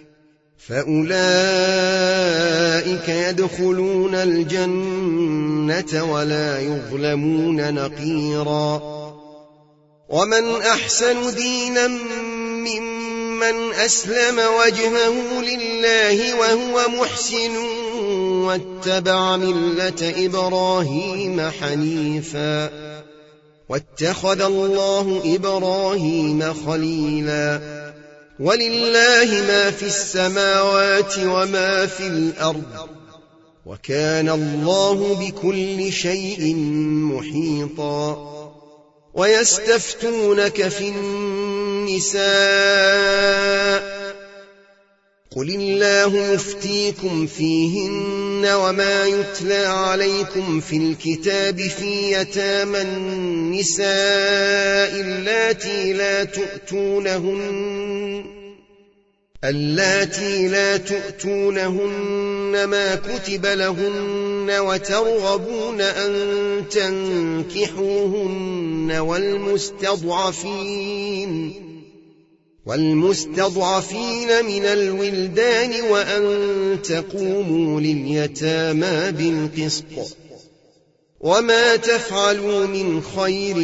فأولئك يدخلون الجنة ولا يظلمون نقيرا ومن أحسن دينا ممن أسلم وجهه لله وهو محسن واتبع ملة إبراهيم حنيفا واتخذ الله إبراهيم خليلا ولله ما في السماوات وما في الأرض وكان الله بكل شيء محيطا ويستفتونك في النساء قل الله يفتيكم فيهن وما يتلى عليكم في الكتاب في يتامى النساء اللاتي لا تؤتونهن اللاتي لا تؤتونهن ما كتب لهن وترغبون أن تنكحوهن والمستضعفين والمستضعفين من الولدان وأن تقوموا لليتامى بالقسط وما تفعلوا من خير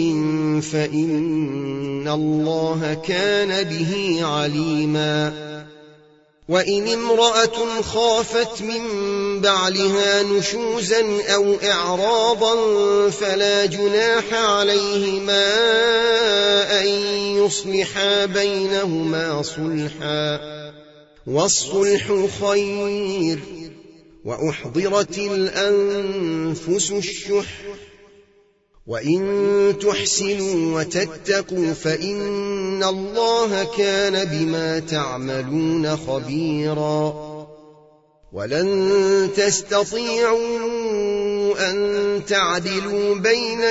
فإن الله كان به عليما. وإن امرأة خافت من بعلها نشوزا أو إعراضا فلا جناح عليهما أن يصلحا بينهما صلحا والصلح خير وأحضرت الأنفس الشح وإن تحسنوا وتتقوا فإن الله كان بما تعملون خبيرا. ولن تستطيعوا أن تعدلوا بين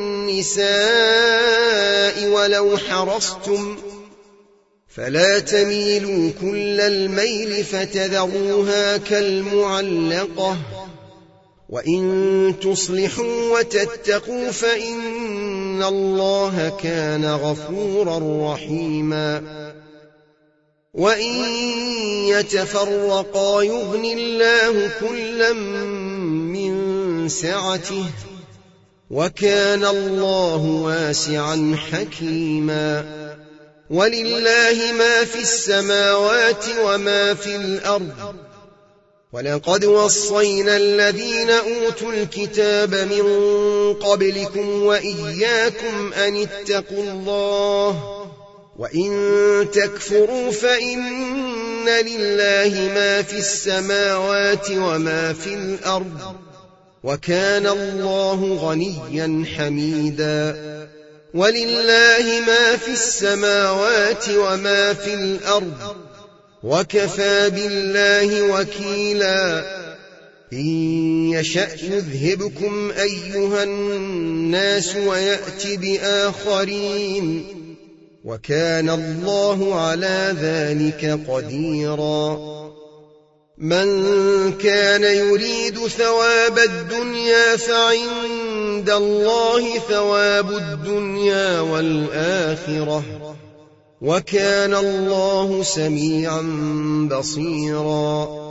النساء ولو حرصتم فلا تميلوا كل الميل فتذروها كالمعلقة وإن تصلحوا وتتقوا فإن الله كان غفورا رحيما. وإن يتفرقا يغن الله كلا من سعته وكان الله واسعا حكيما. ولله ما في السماوات وما في الأرض ولقد وصينا الذين أوتوا الكتاب من قبلكم وإياكم أن اتقوا الله وإن تكفروا فإن لله ما في السماوات وما في الأرض وكان الله غنيا حميدا. ولله ما في السماوات وما في الأرض وكفى بالله وكيلا. إن يشأ يذهبكم أيها الناس ويأت بآخرين وكان الله على ذلك قديرا. من كان يريد ثواب الدنيا فعند الله ثواب الدنيا والآخرة وكان الله سميعا بصيرا.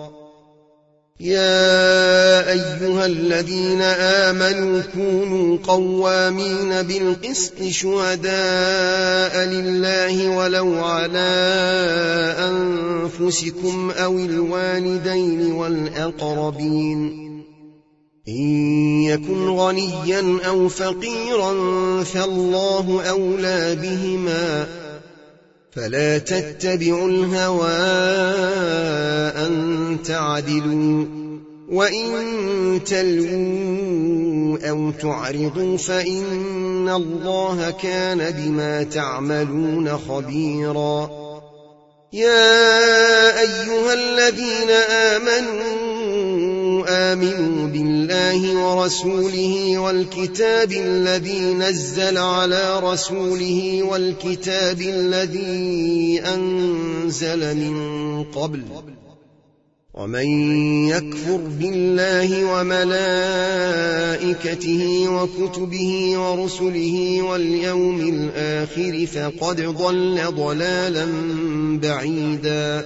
يا أيها الذين آمنوا كونوا قوامين بالقسط شهداء لله ولو على أنفسكم أو الوالدين والأقربين إن يكن غنيا أو فقيرا فالله أولى بهما فلا تتبعوا الهوى أن تعدلوا وإن تلووا أو تعرضوا فإن الله كان بما تعملون خبيرا. يا أيها الذين آمنوا آمنوا بالله ورسوله والكتاب الذي نزل على رسوله والكتاب الذي أنزل من قبل ومن يكفر بالله وملائكته وكتبه ورسله واليوم الآخر فقد ضل ضلالا بعيدا.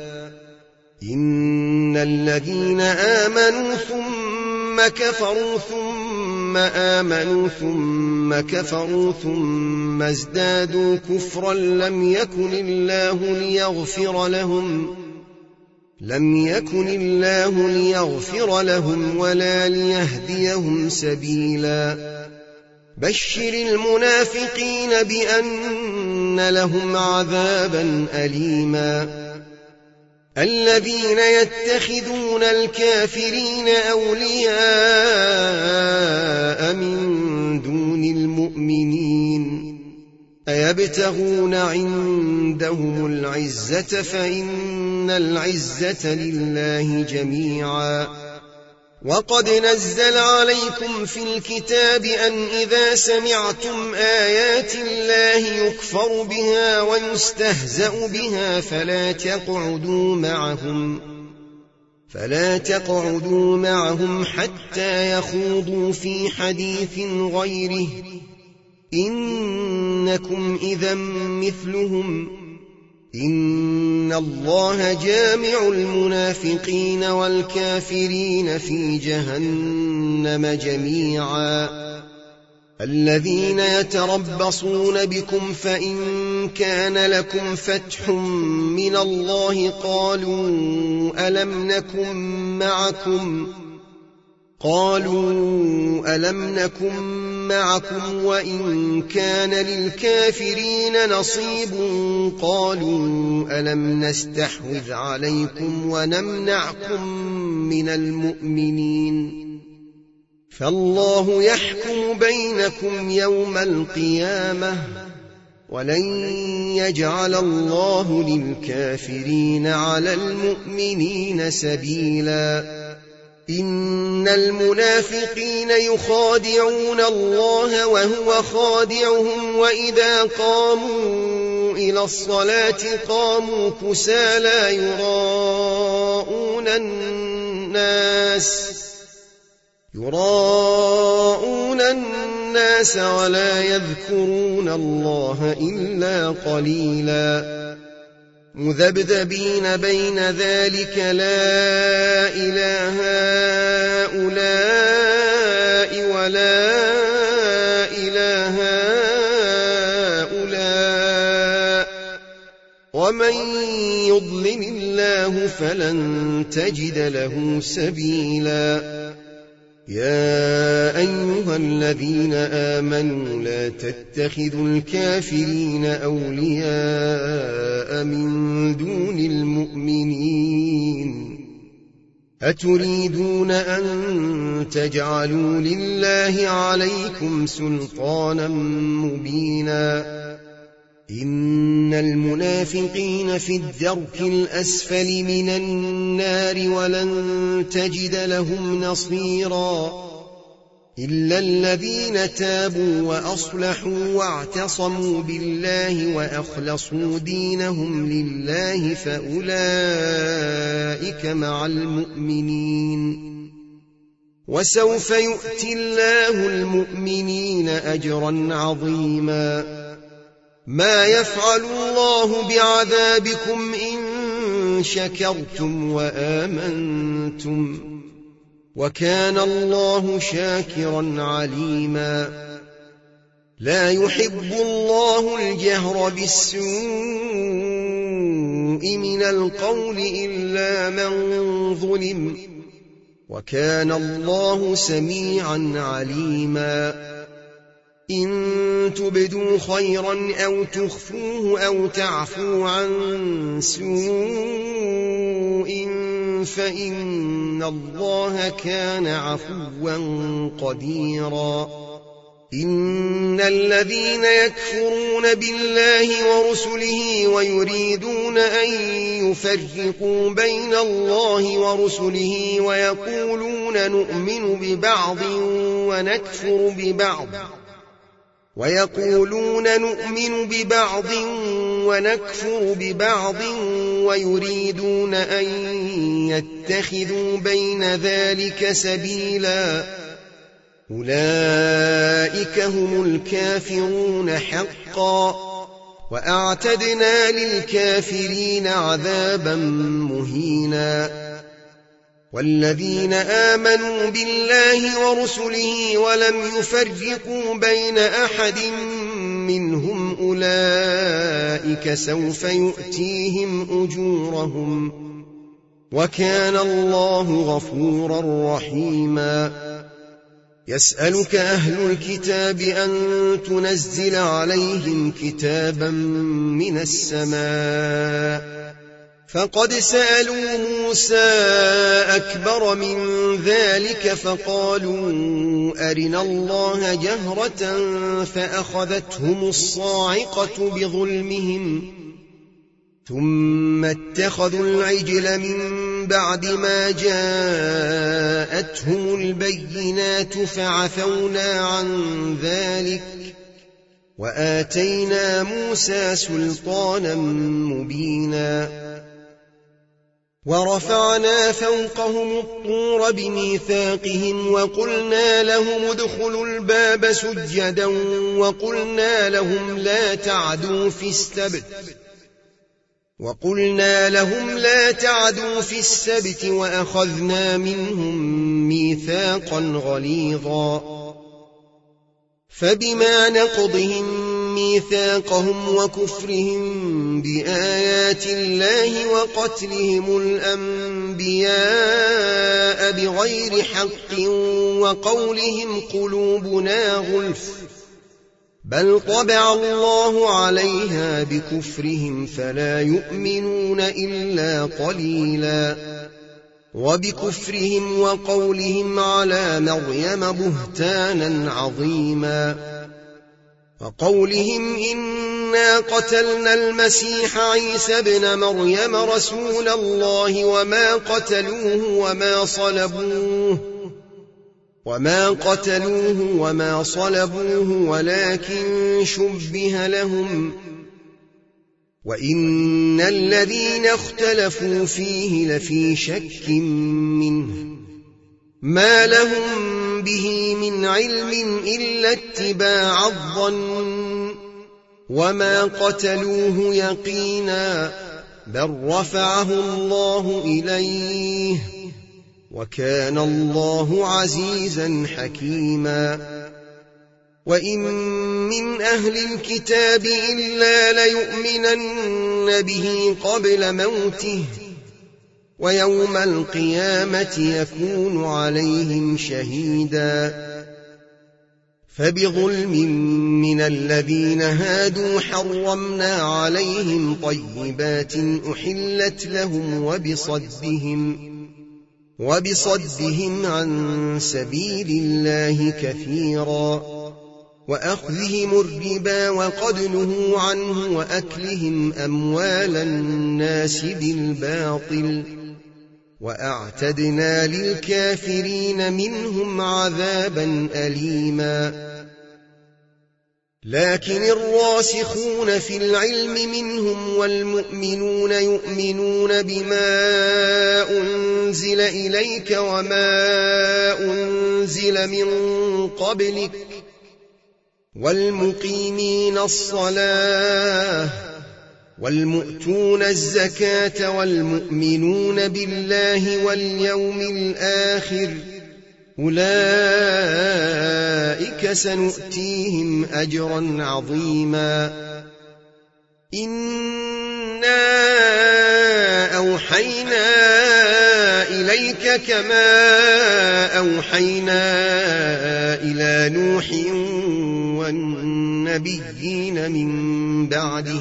إن الذين آمنوا ثم كفروا ثم آمنوا ثم كفروا ثم ازدادوا كفرا لم يكن الله ليغفر لهم لم يكن الله ليغفر لهم ولا ليهديهم سبيلا. بشر المنافقين بأن لهم عذابا أليما. الذين يتخذون الكافرين أولياء من دون المؤمنين أيبتغون عندهم العزة فإن العزة لله جميعا. وقد نزل عليكم في الكتاب أن إذا سمعتم آيات الله يكفر بها ويستهزأ بها فلا تقعدوا معهم فلا تقعدوا معهم حتى يخوضوا في حديث غيره إنكم إذا مثلهم إن الله جامع المنافقين والكافرين في جهنم جميعا الذين يتربصون بكم فإن كان لكم فتح من الله قالوا ألم نكن معكم قالوا ألم نكن معكم وإن كان للكافرين نصيب قالوا ألم نستحوذ عليكم ونمنعكم من المؤمنين فالله يحكم بينكم يوم القيامة ولن يجعل الله للكافرين على المؤمنين سبيلا إن المنافقين يخادعون الله وهو خادعهم وإذا قاموا إلى الصلاة قاموا كسالى يراءون الناس يراءون الناس ولا يذكرون الله إلا قليلا مذبذبين بين ذلك لا إله هؤلاء ولا إله هؤلاء ومن يضلل الله فلن تجد له سبيلا يا أيها الذين آمنوا لا تتخذوا الكافرين أولياء من دون المؤمنين أتريدون أن تجعلوا لله عليكم سلطانا مبينا إن المنافقين في الدرك الأسفل من النار ولن تجد لهم نصيرا إلا الذين تابوا وأصلحوا واعتصموا بالله وأخلصوا دينهم لله فأولئك مع المؤمنين وسوف يؤتي الله المؤمنين أجرا عظيما ما يفعل الله بعذابكم إن شكرتم وآمنتم وكان الله شاكرا عليما لا يحب الله الجهر بالسوء من القول إلا من ظلم وكان الله سميعا عليما إن تبدوا خيرا أو تخفوه أو تعفوا عن سوء فإن الله كان عفوا قديرا إن الذين يكفرون بالله ورسله ويريدون أن يفرقوا بين الله ورسله ويقولون نؤمن ببعض ونكفر ببعض ويقولون نؤمن ببعض ونكفر ببعض ويريدون أن يتخذوا بين ذلك سبيلا أولئك هم الكافرون حقا وأعتدنا للكافرين عذابا مهينا والذين آمنوا بالله ورسله ولم يفرقوا بين أحد منهم أولئك سوف يؤتيهم أجورهم وكان الله غفورا رحيما يسألك أهل الكتاب أن تنزل عليهم كتابا من السماء فقد سألوا موسى أكبر من ذلك فقالوا أرنا الله جهرة فأخذتهم الصاعقة بظلمهم ثم اتخذوا العجل من بعد ما جاءتهم البينات فعفونا عن ذلك وآتينا موسى سلطانا مبينا ورفعنا فوقهم الطور بميثاقهم وقلنا لهم ادخلوا الباب سجدا وقلنا لهم لا تعدوا في السبت وقلنا لهم لا تعدوا في السبت وأخذنا منهم ميثاقا غليظا فبما نقضهم ميثاقهم وكفرهم بآيات الله وقتلهم الأنبياء بغير حق وقولهم قلوبنا غلف بل طبع الله عليها بكفرهم فلا يؤمنون إلا قليلا وبكفرهم وقولهم على مريم بهتانا عظيما وقولهم إنا قتلنا المسيح عيسى ابن مريم رسول الله وما قتلوه وما صلبوه وما قتلوه وما صلبوه ولكن شبه لهم وإن الذين اختلفوا فيه لفي شك منه ما لهم به من علم إلا اتباع الظن وما قتلوه يقينا بل رفعه الله إليه وكان الله عزيزا حكيما وإن من أهل الكتاب إلا ليؤمنن به قبل موته ويوم القيامة يكون عليهم شهيدا فبظلم من الذين هادوا حرمنا عليهم طيبات أحلت لهم وبصدهم وبصدهم عن سبيل الله كثيرا وأخذهم الربا وقد نهوا عنه وأكلهم أموال الناس بالباطل وأعتدنا للكافرين منهم عذابا أليما لكن الراسخون في العلم منهم والمؤمنون يؤمنون بما أنزل إليك وما أنزل من قبلك والمقيمين الصلاة والمؤتون الزكاة والمؤمنون بالله واليوم الآخر أولئك سنؤتيهم أجرا عظيما إنا أوحينا إليك كما أوحينا إلى نوح والنبيين من بعده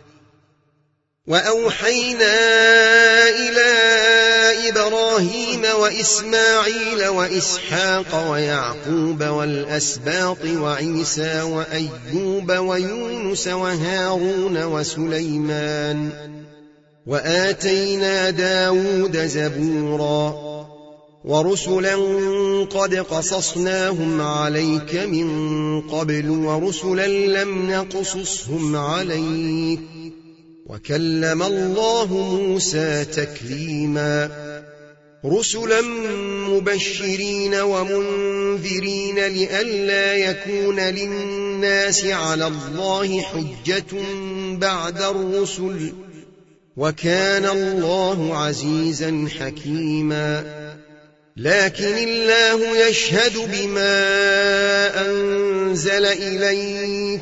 وأوحينا إلى إبراهيم وإسماعيل وإسحاق ويعقوب والأسباط وعيسى وأيوب ويونس وهارون وسليمان وآتينا داود زبورا ورسلا قد قصصناهم عليك من قبل ورسلا لم نقصصهم عليك وكلم الله موسى تكليما رسلا مبشرين ومنذرين لئلا يكون للناس على الله حجة بعد الرسل وكان الله عزيزا حكيما لكن الله يشهد بما أنزل إليك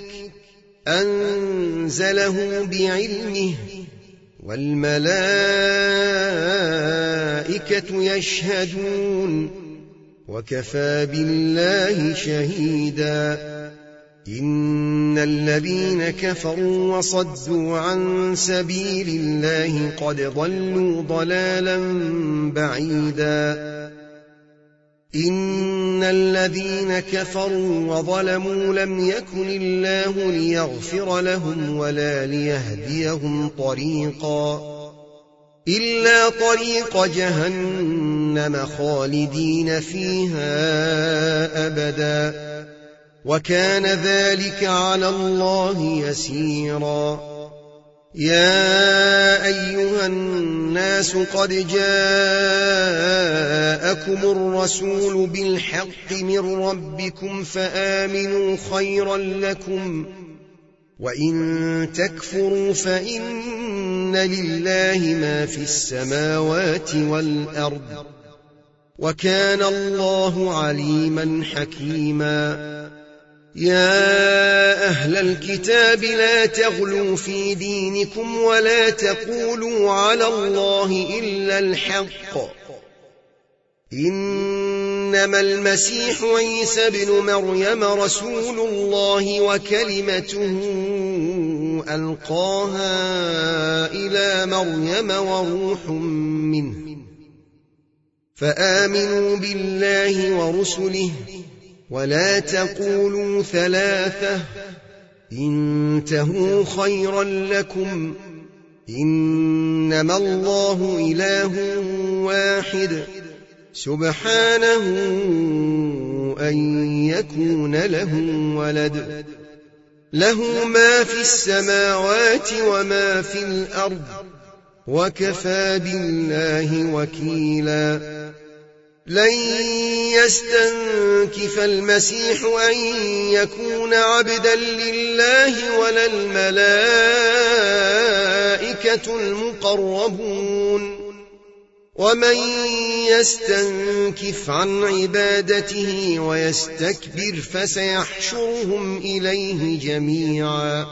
أنزله بعلمه والملائكة يشهدون وكفى بالله شهيدا إن الذين كفروا وصدوا عن سبيل الله قد ضلوا ضلالا بعيدا إن الذين كفروا وظلموا لم يكن الله ليغفر لهم ولا ليهديهم طريقا إلا طريق جهنم خالدين فيها أبدا وكان ذلك على الله يسيرا يا أيها الناس قد جاءكم الرسول بالحق من ربكم فآمنوا خيرا لكم وإن تكفروا فإن لله ما في السماوات والأرض وكان الله عليما حكيما يا أهل الكتاب لا تغلوا في دينكم ولا تقولوا على الله إلا الحق إنما المسيح عيسى ابن مريم رسول الله وكلمته ألقاها إلى مريم وروح منه فآمنوا بالله ورسله ولا تقولوا ثلاثة انتهوا خيرا لكم إنما الله إله واحد سبحانه أن يكون له ولد له ما في السماوات وما في الأرض وكفى بالله وكيلا لن يستنكف المسيح أن يكون عبدا لله ولا الملائكة المقربون ومن يستنكف عن عبادته ويستكبر فسيحشرهم إليه جميعا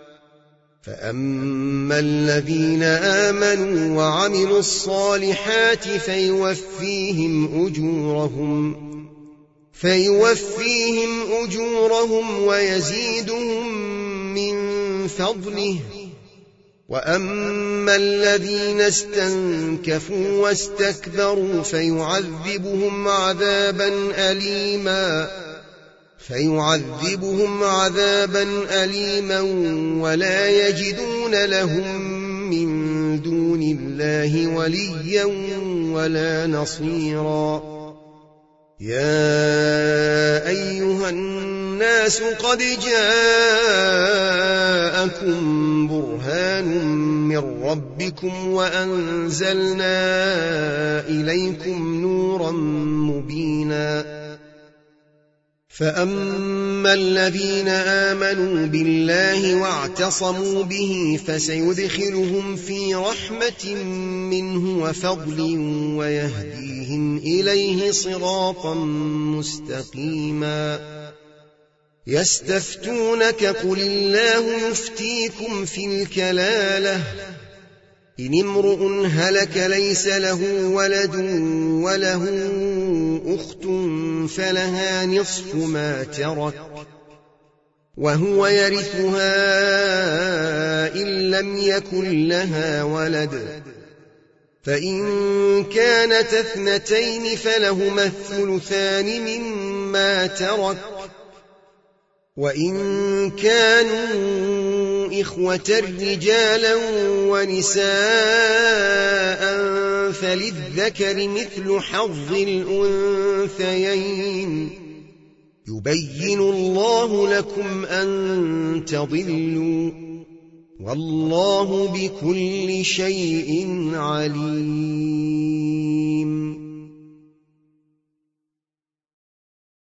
فأما الذين آمنوا وعملوا الصالحات فيوفيهم أجورهم فيوفيهم أجورهم ويزيدهم من فضله وأما الذين استنكفوا واستكبروا فيعذبهم عذابا أليما فيعذبهم عذابا أليما ولا يجدون لهم من دون الله وليا ولا نصيرا يا أيها الناس قد جاءكم برهان من ربكم وأنزلنا إليكم نورا مبينا فأما الذين آمنوا بالله واعتصموا به فسيدخلهم في رحمة منه وفضل ويهديهم إليه صراطا مستقيما يستفتونك قل الله يفتيكم في الكلالة إن امرؤ هلك ليس له ولد وله أخت فلها نصف ما ترك وهو يرثها إن لم يكن لها ولد فإن كانت اثنتين فلهما الثلثان مما ترك وإن كانوا إخوة رجالا ونساء فللذكر مثل حظ الأنثيين يبين الله لكم أن تضلوا والله بكل شيء عليم.